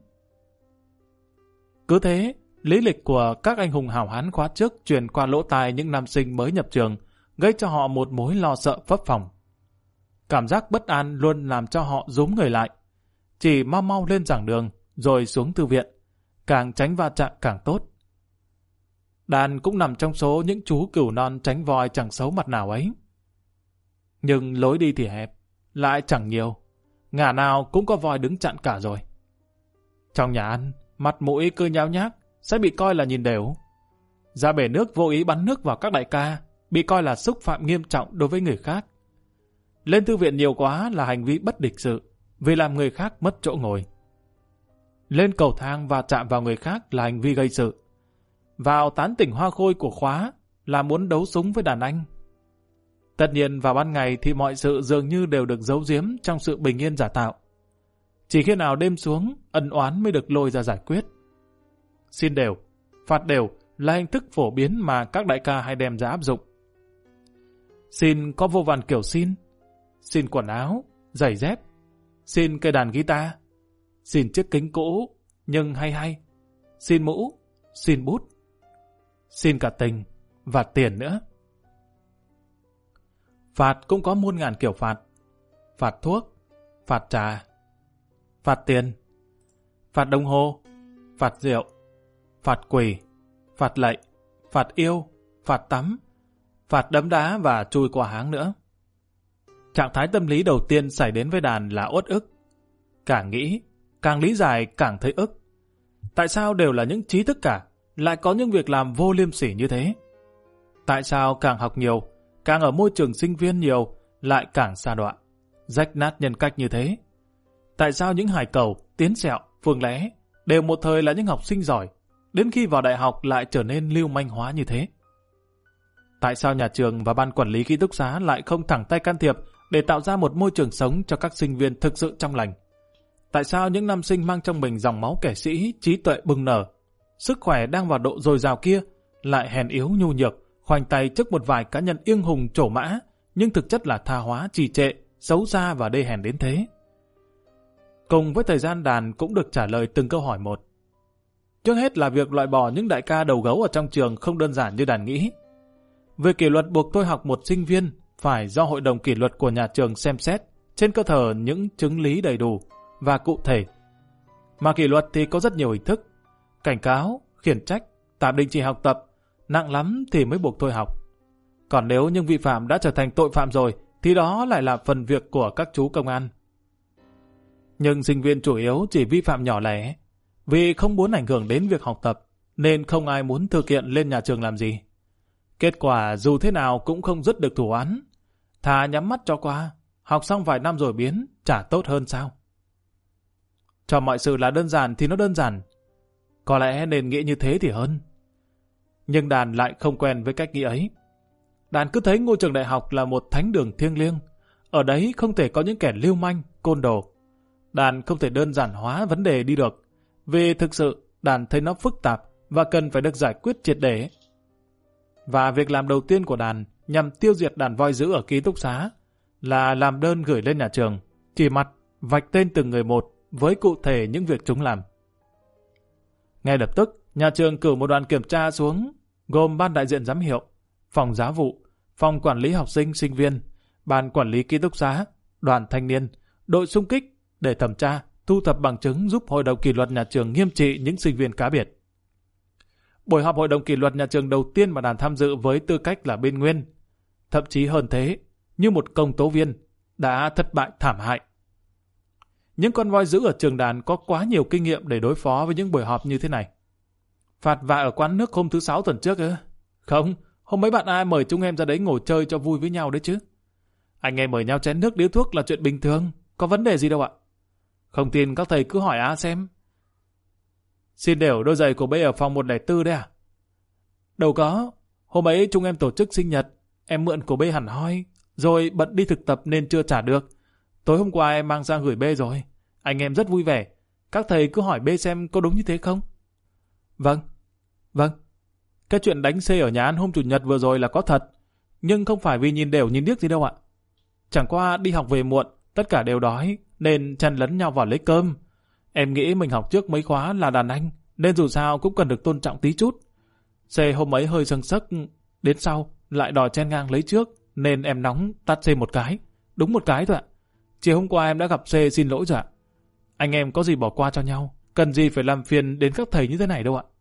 Cứ thế, lý lịch của các anh hùng hào hán khóa trước truyền qua lỗ tai những nam sinh mới nhập trường, gây cho họ một mối lo sợ phấp phồng. Cảm giác bất an luôn làm cho họ rúm người lại. Chỉ mau mau lên giảng đường, rồi xuống thư viện. Càng tránh va chạm càng tốt. Đàn cũng nằm trong số những chú cừu non tránh voi chẳng xấu mặt nào ấy. Nhưng lối đi thì hẹp, lại chẳng nhiều. Ngả nào cũng có voi đứng chặn cả rồi. Trong nhà ăn, mặt mũi cứ nháo nhác, sẽ bị coi là nhìn đều. Ra bể nước vô ý bắn nước vào các đại ca, bị coi là xúc phạm nghiêm trọng đối với người khác. Lên thư viện nhiều quá là hành vi bất lịch sự, vì làm người khác mất chỗ ngồi. Lên cầu thang và chạm vào người khác là hành vi gây sự. Vào tán tỉnh hoa khôi của khóa là muốn đấu súng với đàn anh. Tất nhiên vào ban ngày thì mọi sự dường như đều được giấu giếm trong sự bình yên giả tạo. Chỉ khi nào đêm xuống, ân oán mới được lôi ra giải quyết. Xin đều, phạt đều là hình thức phổ biến mà các đại ca hay đem ra áp dụng. Xin có vô vàn kiểu xin. Xin quần áo, giày dép. Xin cây đàn guitar. Xin chiếc kính cũ, nhưng hay hay. Xin mũ, xin bút. Xin cả tình và tiền nữa. Phạt cũng có muôn ngàn kiểu phạt. Phạt thuốc, phạt trà, phạt tiền, phạt đồng hồ, phạt rượu, phạt quỳ, phạt lạy, phạt yêu, phạt tắm, phạt đấm đá và chui qua háng nữa. Trạng thái tâm lý đầu tiên xảy đến với đàn là uất ức. Càng nghĩ, càng lý giải càng thấy ức. Tại sao đều là những trí thức cả, lại có những việc làm vô liêm sỉ như thế? Tại sao càng học nhiều, càng ở môi trường sinh viên nhiều, lại càng sa đọa, rách nát nhân cách như thế? Tại sao những Hải Cầu, Tiến Sẹo, Phương Lé đều một thời là những học sinh giỏi, đến khi vào đại học lại trở nên lưu manh hóa như thế. Tại sao nhà trường và ban quản lý ký túc xá lại không thẳng tay can thiệp để tạo ra một môi trường sống cho các sinh viên thực sự trong lành? Tại sao những nam sinh mang trong mình dòng máu kẻ sĩ, trí tuệ bừng nở, sức khỏe đang vào độ dồi dào kia lại hèn yếu nhu nhược, khoanh tay trước một vài cá nhân英hùng trổ mã, nhưng thực chất là tha hóa, trì trệ, xấu xa và đê hèn đến thế? Cùng với thời gian, Đàn cũng được trả lời từng câu hỏi một. Trước hết là việc loại bỏ những đại ca đầu gấu ở trong trường không đơn giản như Đàn nghĩ. Việc kỷ luật buộc thôi học một sinh viên phải do hội đồng kỷ luật của nhà trường xem xét trên cơ sở những chứng lý đầy đủ và cụ thể. Mà kỷ luật thì có rất nhiều hình thức: cảnh cáo, khiển trách, tạm đình chỉ học tập, nặng lắm thì mới buộc thôi học. Còn nếu những vi phạm đã trở thành tội phạm rồi thì đó lại là phần việc của các chú công an. Nhưng sinh viên chủ yếu chỉ vi phạm nhỏ lẻ, vì không muốn ảnh hưởng đến việc học tập nên không ai muốn thư kiện lên nhà trường làm gì. Kết quả dù thế nào cũng không dứt được thủ án. Thà nhắm mắt cho qua, học xong vài năm rồi biến, chả tốt hơn sao? Cho mọi sự là đơn giản thì nó đơn giản. Có lẽ nên nghĩ như thế thì hơn. Nhưng Đàn lại không quen với cách nghĩ ấy. Đàn cứ thấy ngôi trường đại học là một thánh đường thiêng liêng. Ở đấy không thể có những kẻ lưu manh, côn đồ. Đàn không thể đơn giản hóa vấn đề đi được, vì thực sự Đàn thấy nó phức tạp và cần phải được giải quyết triệt để. Và việc làm đầu tiên của Đàn nhằm tiêu diệt đàn voi dữ ở ký túc xá là làm đơn gửi lên nhà trường, chỉ mặt, vạch tên từng người một với cụ thể những việc chúng làm. Ngay lập tức, nhà trường cử một đoàn kiểm tra xuống, gồm ban đại diện giám hiệu, phòng giáo vụ, phòng quản lý học sinh, sinh viên, ban quản lý ký túc xá, đoàn thanh niên, đội xung kích để thẩm tra, thu thập bằng chứng giúp hội đồng kỷ luật nhà trường nghiêm trị những sinh viên cá biệt. Buổi họp hội đồng kỷ luật nhà trường đầu tiên mà Đàn tham dự với tư cách là bên nguyên, thậm chí hơn thế, như một công tố viên, đã thất bại thảm hại. Những con voi dữ ở trường Đàn có quá nhiều kinh nghiệm để đối phó với những buổi họp như thế này. Phạt vạ ở quán nước hôm thứ sáu tuần trước ư? Không, hôm mấy bạn ai mời chúng em ra đấy ngồi chơi cho vui với nhau đấy chứ. Anh em mời nhau chén nước điếu thuốc là chuyện bình thường, có vấn đề gì đâu ạ. Không tin các thầy cứ hỏi A xem. Xin đều đôi giày của B ở phòng một không bốn đấy à? Đâu có, hôm ấy chúng em tổ chức sinh nhật, em mượn của B hẳn hoi, rồi bận đi thực tập nên chưa trả được. Tối hôm qua em mang sang gửi B rồi, anh em rất vui vẻ. Các thầy cứ hỏi B xem có đúng như thế không? Vâng, vâng. Cái chuyện đánh C ở nhà ăn hôm chủ nhật vừa rồi là có thật, nhưng không phải vì nhìn đều nhìn điếc gì đâu ạ. Chẳng qua đi học về muộn, tất cả đều đói, nên chen lấn nhau vào lấy cơm. Em nghĩ mình học trước mấy khóa là đàn anh, nên dù sao cũng cần được tôn trọng tí chút. C hôm ấy hơi sâng sấc, đến sau lại đòi chen ngang lấy trước, nên em nóng tát C một cái, đúng một cái thôi ạ. Chiều hôm qua em đã gặp C xin lỗi rồi ạ. Anh em có gì bỏ qua cho nhau, cần gì phải làm phiền đến các thầy như thế này đâu ạ.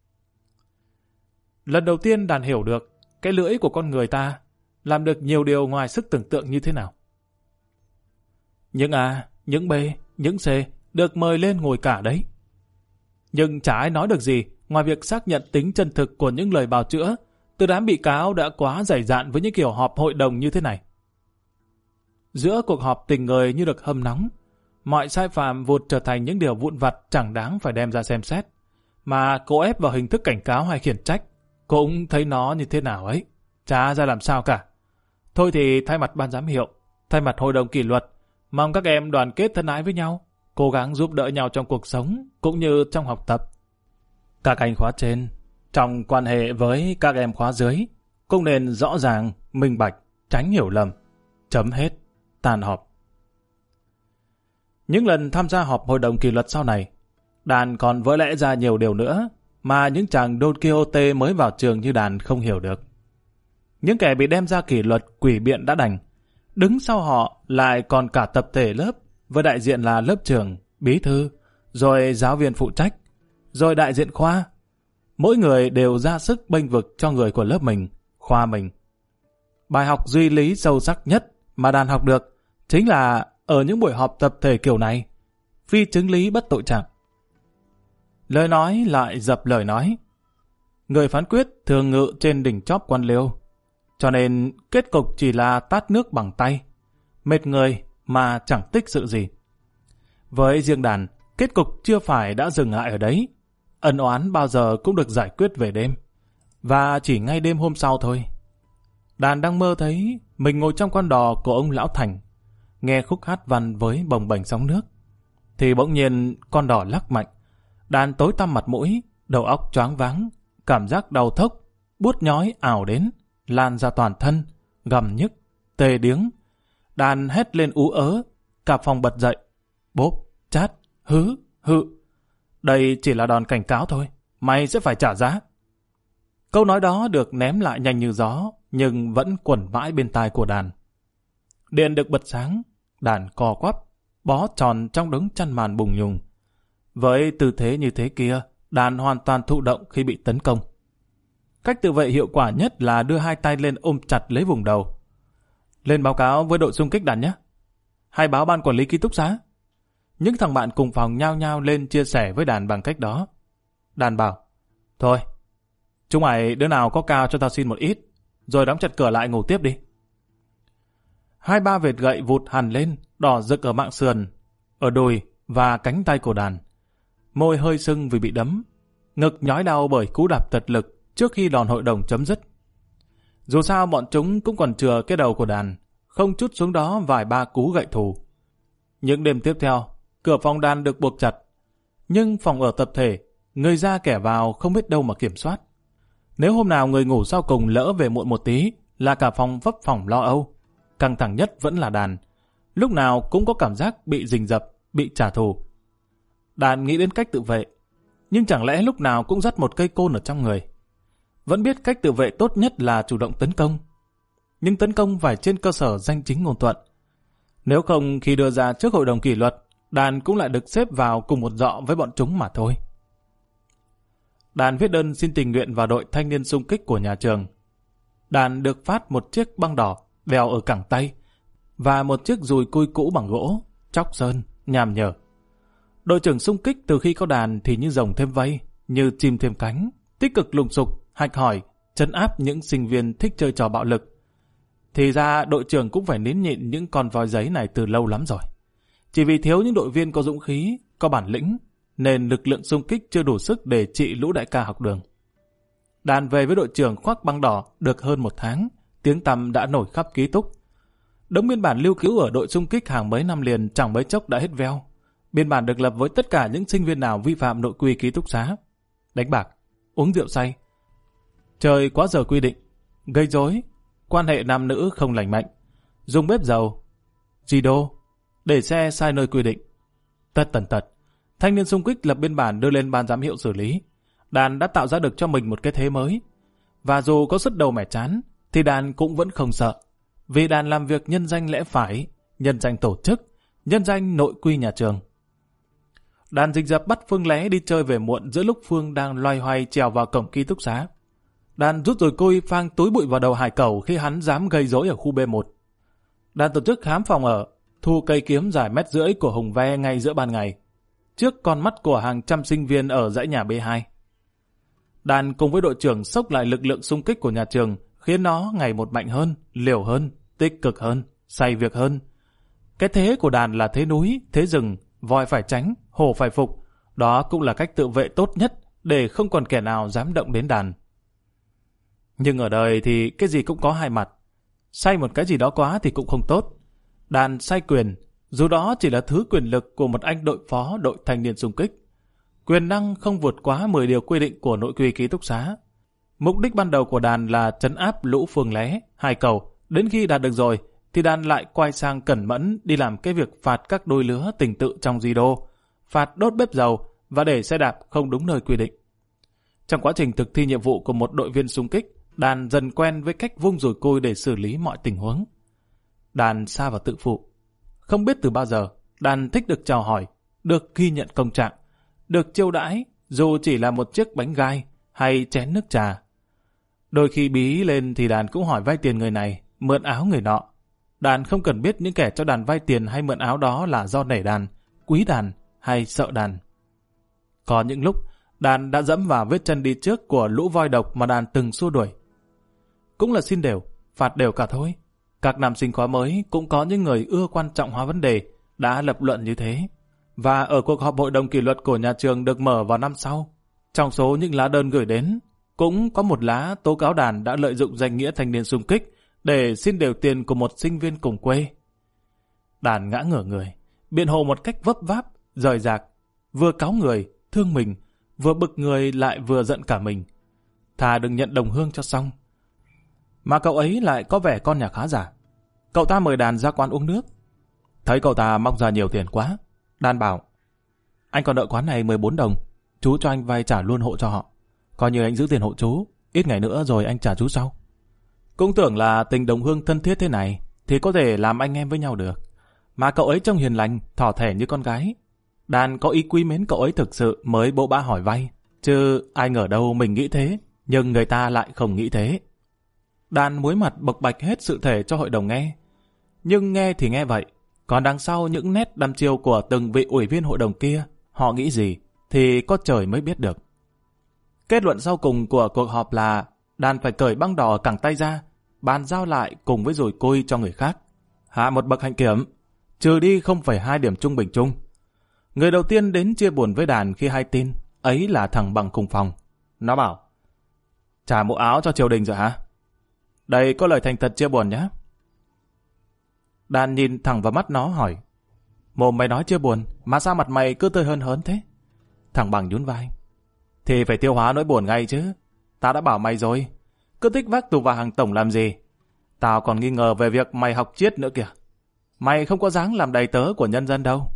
Lần đầu tiên Đàn hiểu được cái lưỡi của con người ta làm được nhiều điều ngoài sức tưởng tượng như thế nào. Những A, những B, những C được mời lên ngồi cả đấy. Nhưng chả ai nói được gì ngoài việc xác nhận tính chân thực của những lời bào chữa từ đám bị cáo đã quá dày dạn với những kiểu họp hội đồng như thế này. Giữa cuộc họp tình người như được hâm nóng, mọi sai phạm vụt trở thành những điều vụn vặt chẳng đáng phải đem ra xem xét, mà cố ép vào hình thức cảnh cáo hay khiển trách, cũng thấy nó như thế nào ấy, chả ra làm sao cả. Thôi thì thay mặt ban giám hiệu, thay mặt hội đồng kỷ luật, mong các em đoàn kết thân ái với nhau, cố gắng giúp đỡ nhau trong cuộc sống cũng như trong học tập. Các anh khóa trên, trong quan hệ với các em khóa dưới, cũng nên rõ ràng, minh bạch, tránh hiểu lầm. Chấm hết. Tàn họp. Những lần tham gia họp hội đồng kỷ luật sau này, Đàn còn vỡ lẽ ra nhiều điều nữa mà những chàng Don Quixote mới vào trường như Đàn không hiểu được. Những kẻ bị đem ra kỷ luật quỷ biện đã đành, đứng sau họ lại còn cả tập thể lớp với đại diện là lớp trưởng, bí thư, rồi giáo viên phụ trách, rồi đại diện khoa. Mỗi người đều ra sức bênh vực cho người của lớp mình, khoa mình. Bài học duy lý sâu sắc nhất mà Đàn học được chính là ở những buổi họp tập thể kiểu này, phi chứng lý bất tội trạng. Lời nói lại dập lời nói. Người phán quyết thường ngự trên đỉnh chóp quan liêu, cho nên kết cục chỉ là tát nước bằng tay, mệt người mà chẳng tích sự gì. Với riêng Đàn, Kết cục chưa phải đã dừng lại ở đấy. Ân oán bao giờ cũng được giải quyết về đêm. Và chỉ ngay đêm hôm sau thôi, Đàn đang mơ thấy mình ngồi trong con đò của ông Lão Thành, nghe khúc hát văn với bồng bềnh sóng nước. Thì bỗng nhiên con đò lắc mạnh. Đàn tối tăm mặt mũi, đầu óc choáng váng, cảm giác đau thốc, buốt nhói ảo đến, lan ra toàn thân, gầm nhức, tê điếng. Đàn hét lên ú ớ, cả phòng bật dậy. Bốp, chát, hứ, hự. Đây chỉ là đòn cảnh cáo thôi, mày sẽ phải trả giá. Câu nói đó được ném lại nhanh như gió, nhưng vẫn quẩn mãi bên tai của Đàn. Điện được bật sáng, Đàn co quắp, bó tròn trong đống chăn màn bùng nhùng. Với tư thế như thế kia, Đàn hoàn toàn thụ động khi bị tấn công. Cách tự vệ hiệu quả nhất là đưa hai tay lên ôm chặt lấy vùng đầu. Lên báo cáo với đội xung kích Đàn nhé. Hay báo ban quản lý ký túc xá. Những thằng bạn cùng phòng nhao nhao lên chia sẻ với Đàn bằng cách đó. Đàn bảo, thôi, chúng mày đứa nào có cao cho tao xin một ít, rồi đóng chặt cửa lại ngủ tiếp đi. Hai ba vệt gậy vụt hằn lên, đỏ rực ở mạng sườn, ở đùi và cánh tay của Đàn. Môi hơi sưng vì bị đấm, ngực nhói đau bởi cú đạp tật lực trước khi đòn hội đồng chấm dứt. Dù sao bọn chúng cũng còn chừa cái đầu của Đàn, không trút xuống đó vài ba cú gậy thù. Những đêm tiếp theo, cửa phòng Đàn được buộc chặt, nhưng phòng ở tập thể, người ra kẻ vào không biết đâu mà kiểm soát. Nếu hôm nào người ngủ sau cùng lỡ về muộn một tí, là cả phòng vấp phòng lo âu. Căng thẳng nhất vẫn là Đàn, lúc nào cũng có cảm giác bị rình rập, bị trả thù. Đàn nghĩ đến cách tự vệ, nhưng chẳng lẽ lúc nào cũng dắt một cây côn ở trong người. Vẫn biết cách tự vệ tốt nhất là chủ động tấn công, nhưng tấn công phải trên cơ sở danh chính ngôn thuận. Nếu không, khi đưa ra trước hội đồng kỷ luật, Đàn cũng lại được xếp vào cùng một dọ với bọn chúng mà thôi. Đàn viết đơn xin tình nguyện vào đội thanh niên xung kích của nhà trường. Đàn được phát một chiếc băng đỏ đeo ở cẳng tay và một chiếc dùi cui cũ bằng gỗ, chóc sơn, nham nhở. Đội trưởng xung kích từ khi có Đàn thì như rồng thêm vây, như chim thêm cánh, tích cực lùng sục, hạch hỏi, trấn áp những sinh viên thích chơi trò bạo lực. Thì ra đội trưởng cũng phải nín nhịn những con voi giấy này từ lâu lắm rồi. Chỉ vì thiếu những đội viên có dũng khí, có bản lĩnh, nên lực lượng xung kích chưa đủ sức để trị lũ đại ca học đường. Đàn về với đội trưởng khoác băng đỏ được hơn một tháng, tiếng tăm đã nổi khắp ký túc. Đống biên bản lưu cứu ở đội xung kích hàng mấy năm liền chẳng mấy chốc đã hết veo. Biên bản được lập với tất cả những sinh viên nào vi phạm nội quy ký túc xá: đánh bạc, uống rượu say, chơi quá giờ quy định, gây rối, quan hệ nam nữ không lành mạnh, dùng bếp dầu, di đô, để xe sai nơi quy định. Tất tần tật, thanh niên xung kích lập biên bản đưa lên ban giám hiệu xử lý. Đàn đã tạo ra được cho mình một cái thế mới. Và dù có sứt đầu mẻ chán, thì Đàn cũng vẫn không sợ. Vì Đàn làm việc nhân danh lẽ phải, nhân danh tổ chức, nhân danh nội quy nhà trường. Đàn rình rập bắt Phương lé đi chơi về muộn giữa lúc Phương đang loay hoay trèo vào cổng ký túc xá. Đàn rút rồi côi phang túi bụi vào đầu Hải Cẩu khi hắn dám gây rối ở khu B một. Đàn tổ chức khám phòng ở, thu cây kiếm dài mét rưỡi của Hùng Ve ngay giữa ban ngày, trước con mắt của hàng trăm sinh viên ở dãy nhà B hai. Đàn cùng với đội trưởng xốc lại lực lượng xung kích của nhà trường, khiến nó ngày một mạnh hơn, liều hơn, tích cực hơn, say việc hơn. Cái thế của Đàn là thế núi, thế rừng, voi phải tránh, hổ phải phục. Đó cũng là cách tự vệ tốt nhất để không còn kẻ nào dám động đến Đàn. Nhưng ở đời thì cái gì cũng có hai mặt. Say một cái gì đó quá thì cũng không tốt. Đàn say quyền, dù đó chỉ là thứ quyền lực của một anh đội phó đội thanh niên xung kích. Quyền năng không vượt quá mười điều quy định của nội quy ký túc xá. Mục đích ban đầu của Đàn là trấn áp lũ Phương lé, Hải Cẩu. Đến khi đạt được rồi, thì Đàn lại quay sang cẩn mẫn đi làm cái việc phạt các đôi lứa tình tự trong di đô, phạt đốt bếp dầu và để xe đạp không đúng nơi quy định. Trong quá trình thực thi nhiệm vụ của một đội viên xung kích, Đàn dần quen với cách vung dùi cui để xử lý mọi tình huống. Đàn sa vào tự phụ. Không biết từ bao giờ, Đàn thích được chào hỏi, được ghi nhận công trạng, được chiêu đãi dù chỉ là một chiếc bánh gai hay chén nước trà. Đôi khi bí lên thì Đàn cũng hỏi vay tiền người này, mượn áo người nọ. Đàn không cần biết những kẻ cho Đàn vay tiền hay mượn áo đó là do nể Đàn, quý Đàn hay sợ Đàn. Có những lúc, Đàn đã dẫm vào vết chân đi trước của lũ voi độc mà Đàn từng xua đuổi. Cũng là xin đều, phạt đều cả thôi. Các nam sinh khóa mới cũng có những người ưa quan trọng hóa vấn đề, đã lập luận như thế. Và ở cuộc họp hội đồng kỷ luật của nhà trường được mở vào năm sau, trong số những lá đơn gửi đến, cũng có một lá tố cáo Đàn đã lợi dụng danh nghĩa thanh niên xung kích để xin đều tiền của một sinh viên cùng quê. Đàn ngã ngửa người, biện hộ một cách vấp váp, rời rạc, vừa cáu người, thương mình, vừa bực người lại vừa giận cả mình. Thà đừng nhận đồng hương cho xong. Mà cậu ấy lại có vẻ con nhà khá giả. Cậu ta mời Đàn ra quán uống nước. Thấy cậu ta móc ra nhiều tiền quá, Đàn bảo: anh còn nợ quán này mười bốn đồng, chú cho anh vay trả luôn hộ cho họ. Coi như anh giữ tiền hộ chú, ít ngày nữa rồi anh trả chú sau. Cũng tưởng là tình đồng hương thân thiết thế này thì có thể làm anh em với nhau được. Mà cậu ấy trông hiền lành, thỏ thẻ như con gái. Đàn có ý quý mến cậu ấy thực sự mới bỗ bã hỏi vay. Chứ ai ngờ đâu mình nghĩ thế, nhưng người ta lại không nghĩ thế. Đàn muối mặt bộc bạch hết sự thể cho hội đồng nghe. Nhưng nghe thì nghe vậy, còn đằng sau những nét đăm chiêu của từng vị ủy viên hội đồng kia, họ nghĩ gì thì có trời mới biết được. Kết luận sau cùng của cuộc họp là Đàn phải cởi băng đỏ cẳng tay ra, bàn giao lại cùng với dùi cui cho người khác. Hạ một bậc hạnh kiểm, trừ đi không phẩy hai điểm trung bình chung. Người đầu tiên đến chia buồn với Đàn khi hay tin, ấy là thằng Bằng cùng phòng. Nó bảo: trả bộ áo cho triều đình rồi hả? Đây có lời thành thật chia buồn nhé. Đàn nhìn thẳng vào mắt nó hỏi: mồm mày nói chia buồn, mà sao mặt mày cứ tươi hơn hớn thế? Thằng Bằng nhún vai: thì phải tiêu hóa nỗi buồn ngay chứ. Tao đã bảo mày rồi, cứ thích vác tù vào hàng tổng làm gì. Tao còn nghi ngờ về việc mày học triết nữa kìa. Mày không có dáng làm đầy tớ của nhân dân đâu.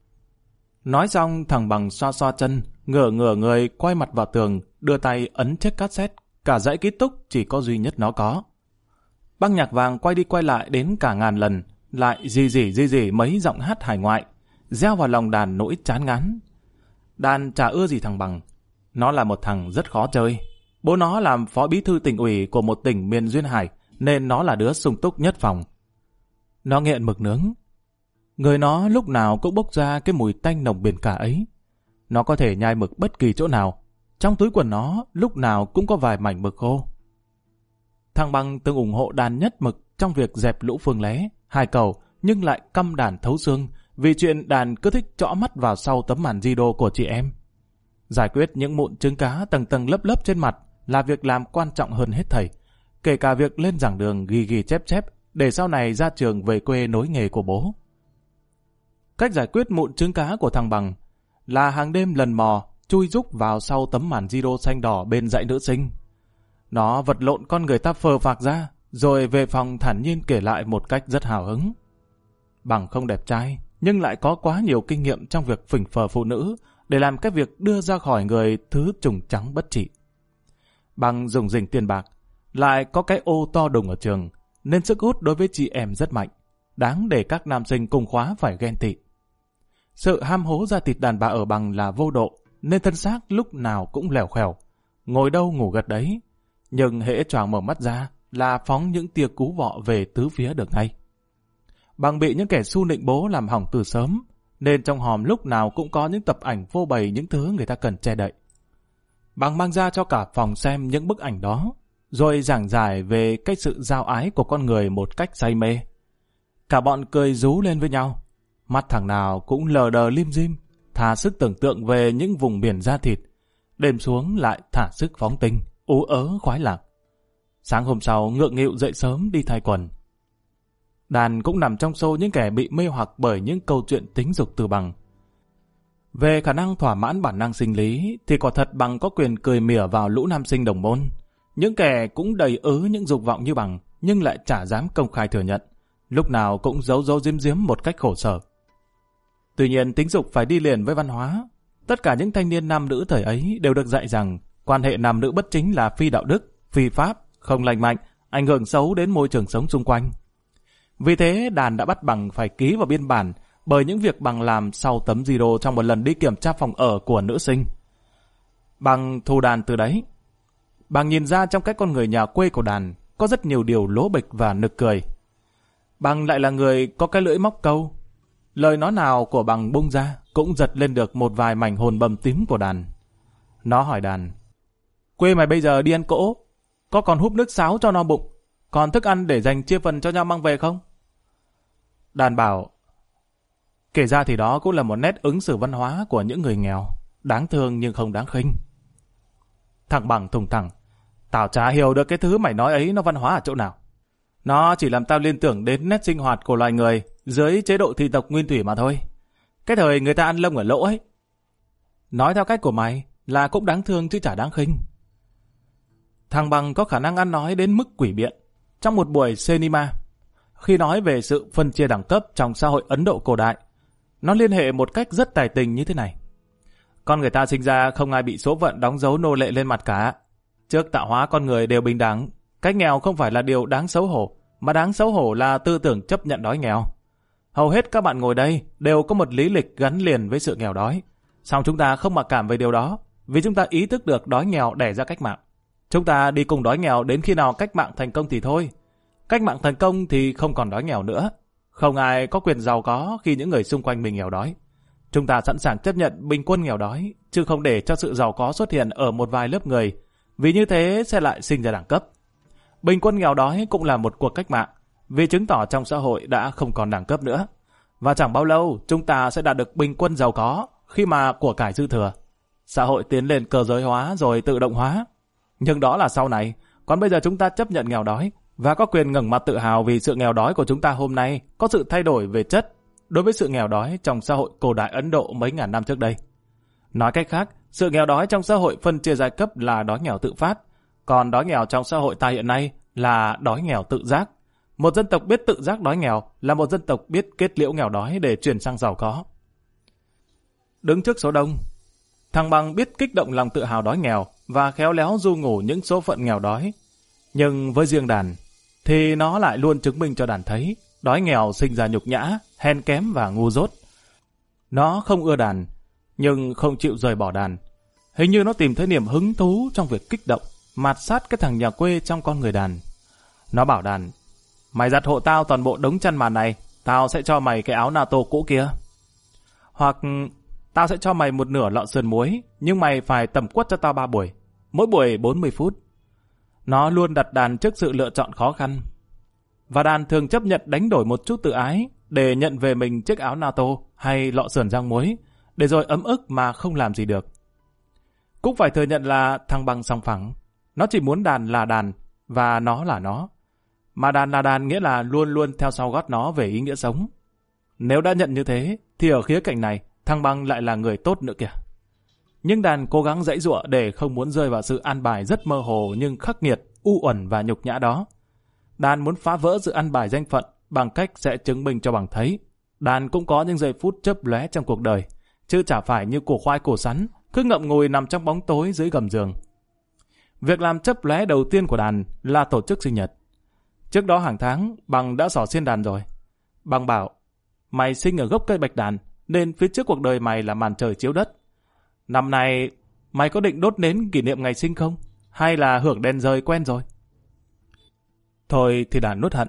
Nói xong, thằng Bằng xoa xoa chân, ngửa ngửa người quay mặt vào tường, đưa tay ấn chiếc cassette. Cả dãy ký túc chỉ có duy nhất nó có. Băng nhạc vàng quay đi quay lại đến cả ngàn lần, lại rì rỉ rì rỉ mấy giọng hát hải ngoại, gieo vào lòng Đàn nỗi chán ngán. Đàn chả ưa gì thằng Bằng. Nó là một thằng rất khó chơi. Bố nó làm phó bí thư tỉnh ủy của một tỉnh miền Duyên Hải, nên nó là đứa sung túc nhất phòng. Nó nghiện mực nướng. Người nó lúc nào cũng bốc ra cái mùi tanh nồng biển cả ấy. Nó có thể nhai mực bất kỳ chỗ nào. Trong túi quần nó lúc nào cũng có vài mảnh mực khô. Thằng Bằng từng ủng hộ Đàn nhất mực trong việc dẹp lũ Phương Lé, Hai Cầu, nhưng lại căm Đàn thấu xương vì chuyện Đàn cứ thích trõ mắt vào sau tấm màn di đô của chị em. Giải quyết những mụn trứng cá tầng tầng lớp lớp trên mặt là việc làm quan trọng hơn hết thảy, kể cả việc lên giảng đường ghi ghi chép chép để sau này ra trường về quê nối nghề của bố. Cách giải quyết mụn trứng cá của thằng Bằng là hàng đêm lần mò chui rúc vào sau tấm màn di đô xanh đỏ bên dãy nữ sinh. Nó vật lộn con người ta phờ phạc ra, rồi về phòng thản nhiên kể lại một cách rất hào hứng. Bằng không đẹp trai, nhưng lại có quá nhiều kinh nghiệm trong việc phỉnh phờ phụ nữ để làm cái việc đưa ra khỏi người thứ trùng trắng bất trị. Bằng dùng dình tiền bạc, lại có cái ô to đùng ở trường, nên sức hút đối với chị em rất mạnh, đáng để các nam sinh cùng khóa phải ghen tị. Sự ham hố ra thịt đàn bà ở Bằng là vô độ, nên thân xác lúc nào cũng lèo khèo, ngồi đâu ngủ gật đấy, nhưng hễ choàng mở mắt ra là phóng những tia cú vọ về tứ phía được ngay. Bằng bị những kẻ su nịnh bố làm hỏng từ sớm, nên trong hòm lúc nào cũng có những tập ảnh phô bày những thứ người ta cần che đậy. Bằng mang ra cho cả phòng xem những bức ảnh đó, rồi giảng giải về cái sự giao ái của con người một cách say mê. Cả bọn cười rú lên với nhau, mắt thằng nào cũng lờ đờ lim dim, thả sức tưởng tượng về những vùng biển da thịt, đêm xuống lại thả sức phóng tinh, ú ớ khoái lạc. Sáng hôm sau ngượng nghịu dậy sớm đi thay quần. Đàn cũng nằm trong số những kẻ bị mê hoặc bởi những câu chuyện tính dục từ Bằng. Về khả năng thỏa mãn bản năng sinh lý thì quả thật Bằng có quyền cười mỉa vào lũ nam sinh đồng môn. Những kẻ cũng đầy ứ những dục vọng như Bằng, nhưng lại chả dám công khai thừa nhận, lúc nào cũng giấu giấu giếm giếm một cách khổ sở. Tuy nhiên tính dục phải đi liền với văn hóa. Tất cả những thanh niên nam nữ thời ấy đều được dạy rằng quan hệ nam nữ bất chính là phi đạo đức, phi pháp, không lành mạnh, ảnh hưởng xấu đến môi trường sống xung quanh. Vì thế Đàn đã bắt Bằng phải ký vào biên bản bởi những việc Bằng làm sau tấm di đô trong một lần đi kiểm tra phòng ở của nữ sinh. Bằng thù Đàn từ đấy. Bằng nhìn ra trong cái con người nhà quê của Đàn có rất nhiều điều lố bịch và nực cười. Bằng lại là người có cái lưỡi móc câu. Lời nói nào của Bằng bung ra cũng giật lên được một vài mảnh hồn bầm tím của Đàn. Nó hỏi Đàn: quê mày bây giờ đi ăn cỗ, có còn húp nước sáo cho no bụng, còn thức ăn để dành chia phần cho nhau mang về không? Đàn bảo: Kể ra thì đó cũng là một nét ứng xử văn hóa của những người nghèo, đáng thương nhưng không đáng khinh. Thằng Bằng thùng thẳng, tao chả hiểu được cái thứ mày nói ấy nó văn hóa ở chỗ nào. Nó chỉ làm tao liên tưởng đến nét sinh hoạt của loài người dưới chế độ thị tộc nguyên thủy mà thôi. Cái thời người ta ăn lông ở lỗ ấy. Nói theo cách của mày là cũng đáng thương chứ chả đáng khinh. Thằng Bằng có khả năng ăn nói đến mức quỷ biện. Trong một buổi cinema, khi nói về sự phân chia đẳng cấp trong xã hội Ấn Độ cổ đại, nó liên hệ một cách rất tài tình như thế này. Con người ta sinh ra không ai bị số phận đóng dấu nô lệ lên mặt cả. Trước tạo hóa con người đều bình đẳng. Cách nghèo không phải là điều đáng xấu hổ, mà đáng xấu hổ là tư tưởng chấp nhận đói nghèo. Hầu hết các bạn ngồi đây đều có một lý lịch gắn liền với sự nghèo đói. Song chúng ta không mặc cảm về điều đó, vì chúng ta ý thức được đói nghèo đẻ ra cách mạng. Chúng ta đi cùng đói nghèo đến khi nào cách mạng thành công thì thôi. Cách mạng thành công thì không còn đói nghèo nữa. Không ai có quyền giàu có khi những người xung quanh mình nghèo đói. Chúng ta sẵn sàng chấp nhận bình quân nghèo đói, chứ không để cho sự giàu có xuất hiện ở một vài lớp người, vì như thế sẽ lại sinh ra đẳng cấp. Bình quân nghèo đói cũng là một cuộc cách mạng, vì chứng tỏ trong xã hội đã không còn đẳng cấp nữa. Và chẳng bao lâu chúng ta sẽ đạt được bình quân giàu có khi mà của cải dư thừa. Xã hội tiến lên cơ giới hóa rồi tự động hóa. Nhưng đó là sau này, còn bây giờ chúng ta chấp nhận nghèo đói và có quyền ngẩng mặt tự hào vì sự nghèo đói của chúng ta hôm nay có sự thay đổi về chất đối với sự nghèo đói trong xã hội cổ đại Ấn Độ mấy ngàn năm trước đây. Nói cách khác, sự nghèo đói trong xã hội phân chia giai cấp là đói nghèo tự phát, còn đói nghèo trong xã hội ta hiện nay là đói nghèo tự giác. Một dân tộc biết tự giác đói nghèo là một dân tộc biết kết liễu nghèo đói để chuyển sang giàu có. Đứng trước số đông, thằng Bằng biết kích động lòng tự hào đói nghèo và khéo léo du ngủ những số phận nghèo đói. Nhưng với riêng Đàn, thì nó lại luôn chứng minh cho Đàn thấy đói nghèo sinh ra nhục nhã, hèn kém và ngu dốt. Nó không ưa Đàn, nhưng không chịu rời bỏ Đàn. Hình như nó tìm thấy niềm hứng thú trong việc kích động, mạt sát cái thằng nhà quê trong con người Đàn. Nó bảo Đàn, mày giặt hộ tao toàn bộ đống chăn màn này, tao sẽ cho mày cái áo NATO cũ kia. Hoặc tao sẽ cho mày một nửa lọ sườn muối, nhưng mày phải tẩm quất cho tao ba buổi, mỗi buổi bốn mươi phút. Nó luôn đặt Đàn trước sự lựa chọn khó khăn. Và Đàn thường chấp nhận đánh đổi một chút tự ái để nhận về mình chiếc áo NATO hay lọ sườn rang muối, để rồi ấm ức mà không làm gì được. Cũng phải thừa nhận là thằng Bằng sòng phẳng. Nó chỉ muốn Đàn là Đàn, và nó là nó. Mà Đàn là Đàn nghĩa là luôn luôn theo sau gót nó về ý nghĩa sống. Nếu đã nhận như thế, thì ở khía cạnh này, thằng Bằng lại là người tốt nữa kìa. Nhưng Đàn cố gắng giãy giụa để không muốn rơi vào sự an bài rất mơ hồ nhưng khắc nghiệt, u uẩn và nhục nhã đó. Đàn muốn phá vỡ sự an bài danh phận bằng cách sẽ chứng minh cho Bằng thấy Đàn cũng có những giây phút chớp lóe trong cuộc đời, chứ chả phải như củ khoai củ sắn cứ ngậm ngùi nằm trong bóng tối dưới gầm giường. Việc làm chớp lóe đầu tiên của Đàn là tổ chức sinh nhật. Trước đó hàng tháng Bằng đã xỏ xiên Đàn rồi. Bằng bảo, mày sinh ở gốc cây bạch đàn nên phía trước cuộc đời mày là màn trời chiếu đất. Năm nay mày có định đốt nến kỷ niệm ngày sinh không? Hay là hưởng đèn rơi quen rồi? Thôi thì Đàn nuốt hận.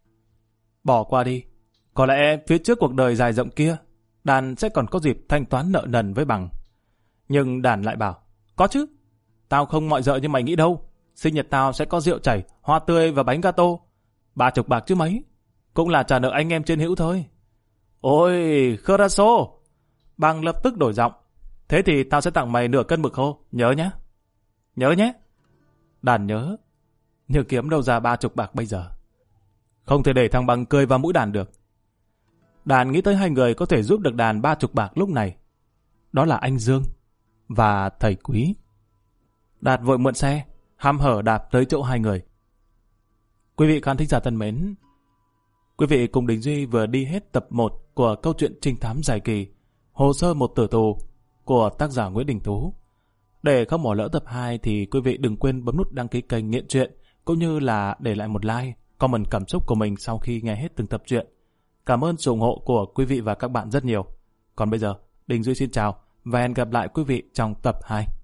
Bỏ qua đi. Có lẽ phía trước cuộc đời dài rộng kia, Đàn sẽ còn có dịp thanh toán nợ nần với Bằng. Nhưng Đàn lại bảo, có chứ. Tao không mọi dợ như mày nghĩ đâu. Sinh nhật tao sẽ có rượu chảy, hoa tươi và bánh gato. Ba chục bạc chứ mấy. Cũng là trả nợ anh em trên hữu thôi. Ôi, Kharaso! Bằng lập tức đổi giọng. Thế thì tao sẽ tặng mày nửa cân mực khô. Nhớ nhé. Nhớ nhé. Đàn nhớ. Nhưng kiếm đâu ra ba chục bạc bây giờ. Không thể để thằng Bằng cười vào mũi Đàn được. Đàn nghĩ tới hai người có thể giúp được Đàn ba chục bạc lúc này. Đó là anh Dương và thầy Quý. Đạt vội mượn xe, hăm hở đạp tới chỗ hai người. Quý vị khán thính giả thân mến, quý vị cùng Đình Duy vừa đi hết tập một của câu chuyện trinh thám dài kỳ Hồ sơ một tử tù của tác giả Nguyễn Đình Tú. Để không bỏ lỡ tập hai thì quý vị đừng quên bấm nút đăng ký kênh Nghiện Truyện, cũng như là để lại một like, comment cảm xúc của mình sau khi nghe hết từng tập truyện. Cảm ơn sự ủng hộ của quý vị và các bạn rất nhiều. Còn bây giờ, Đình Duy xin chào và hẹn gặp lại quý vị trong tập hai.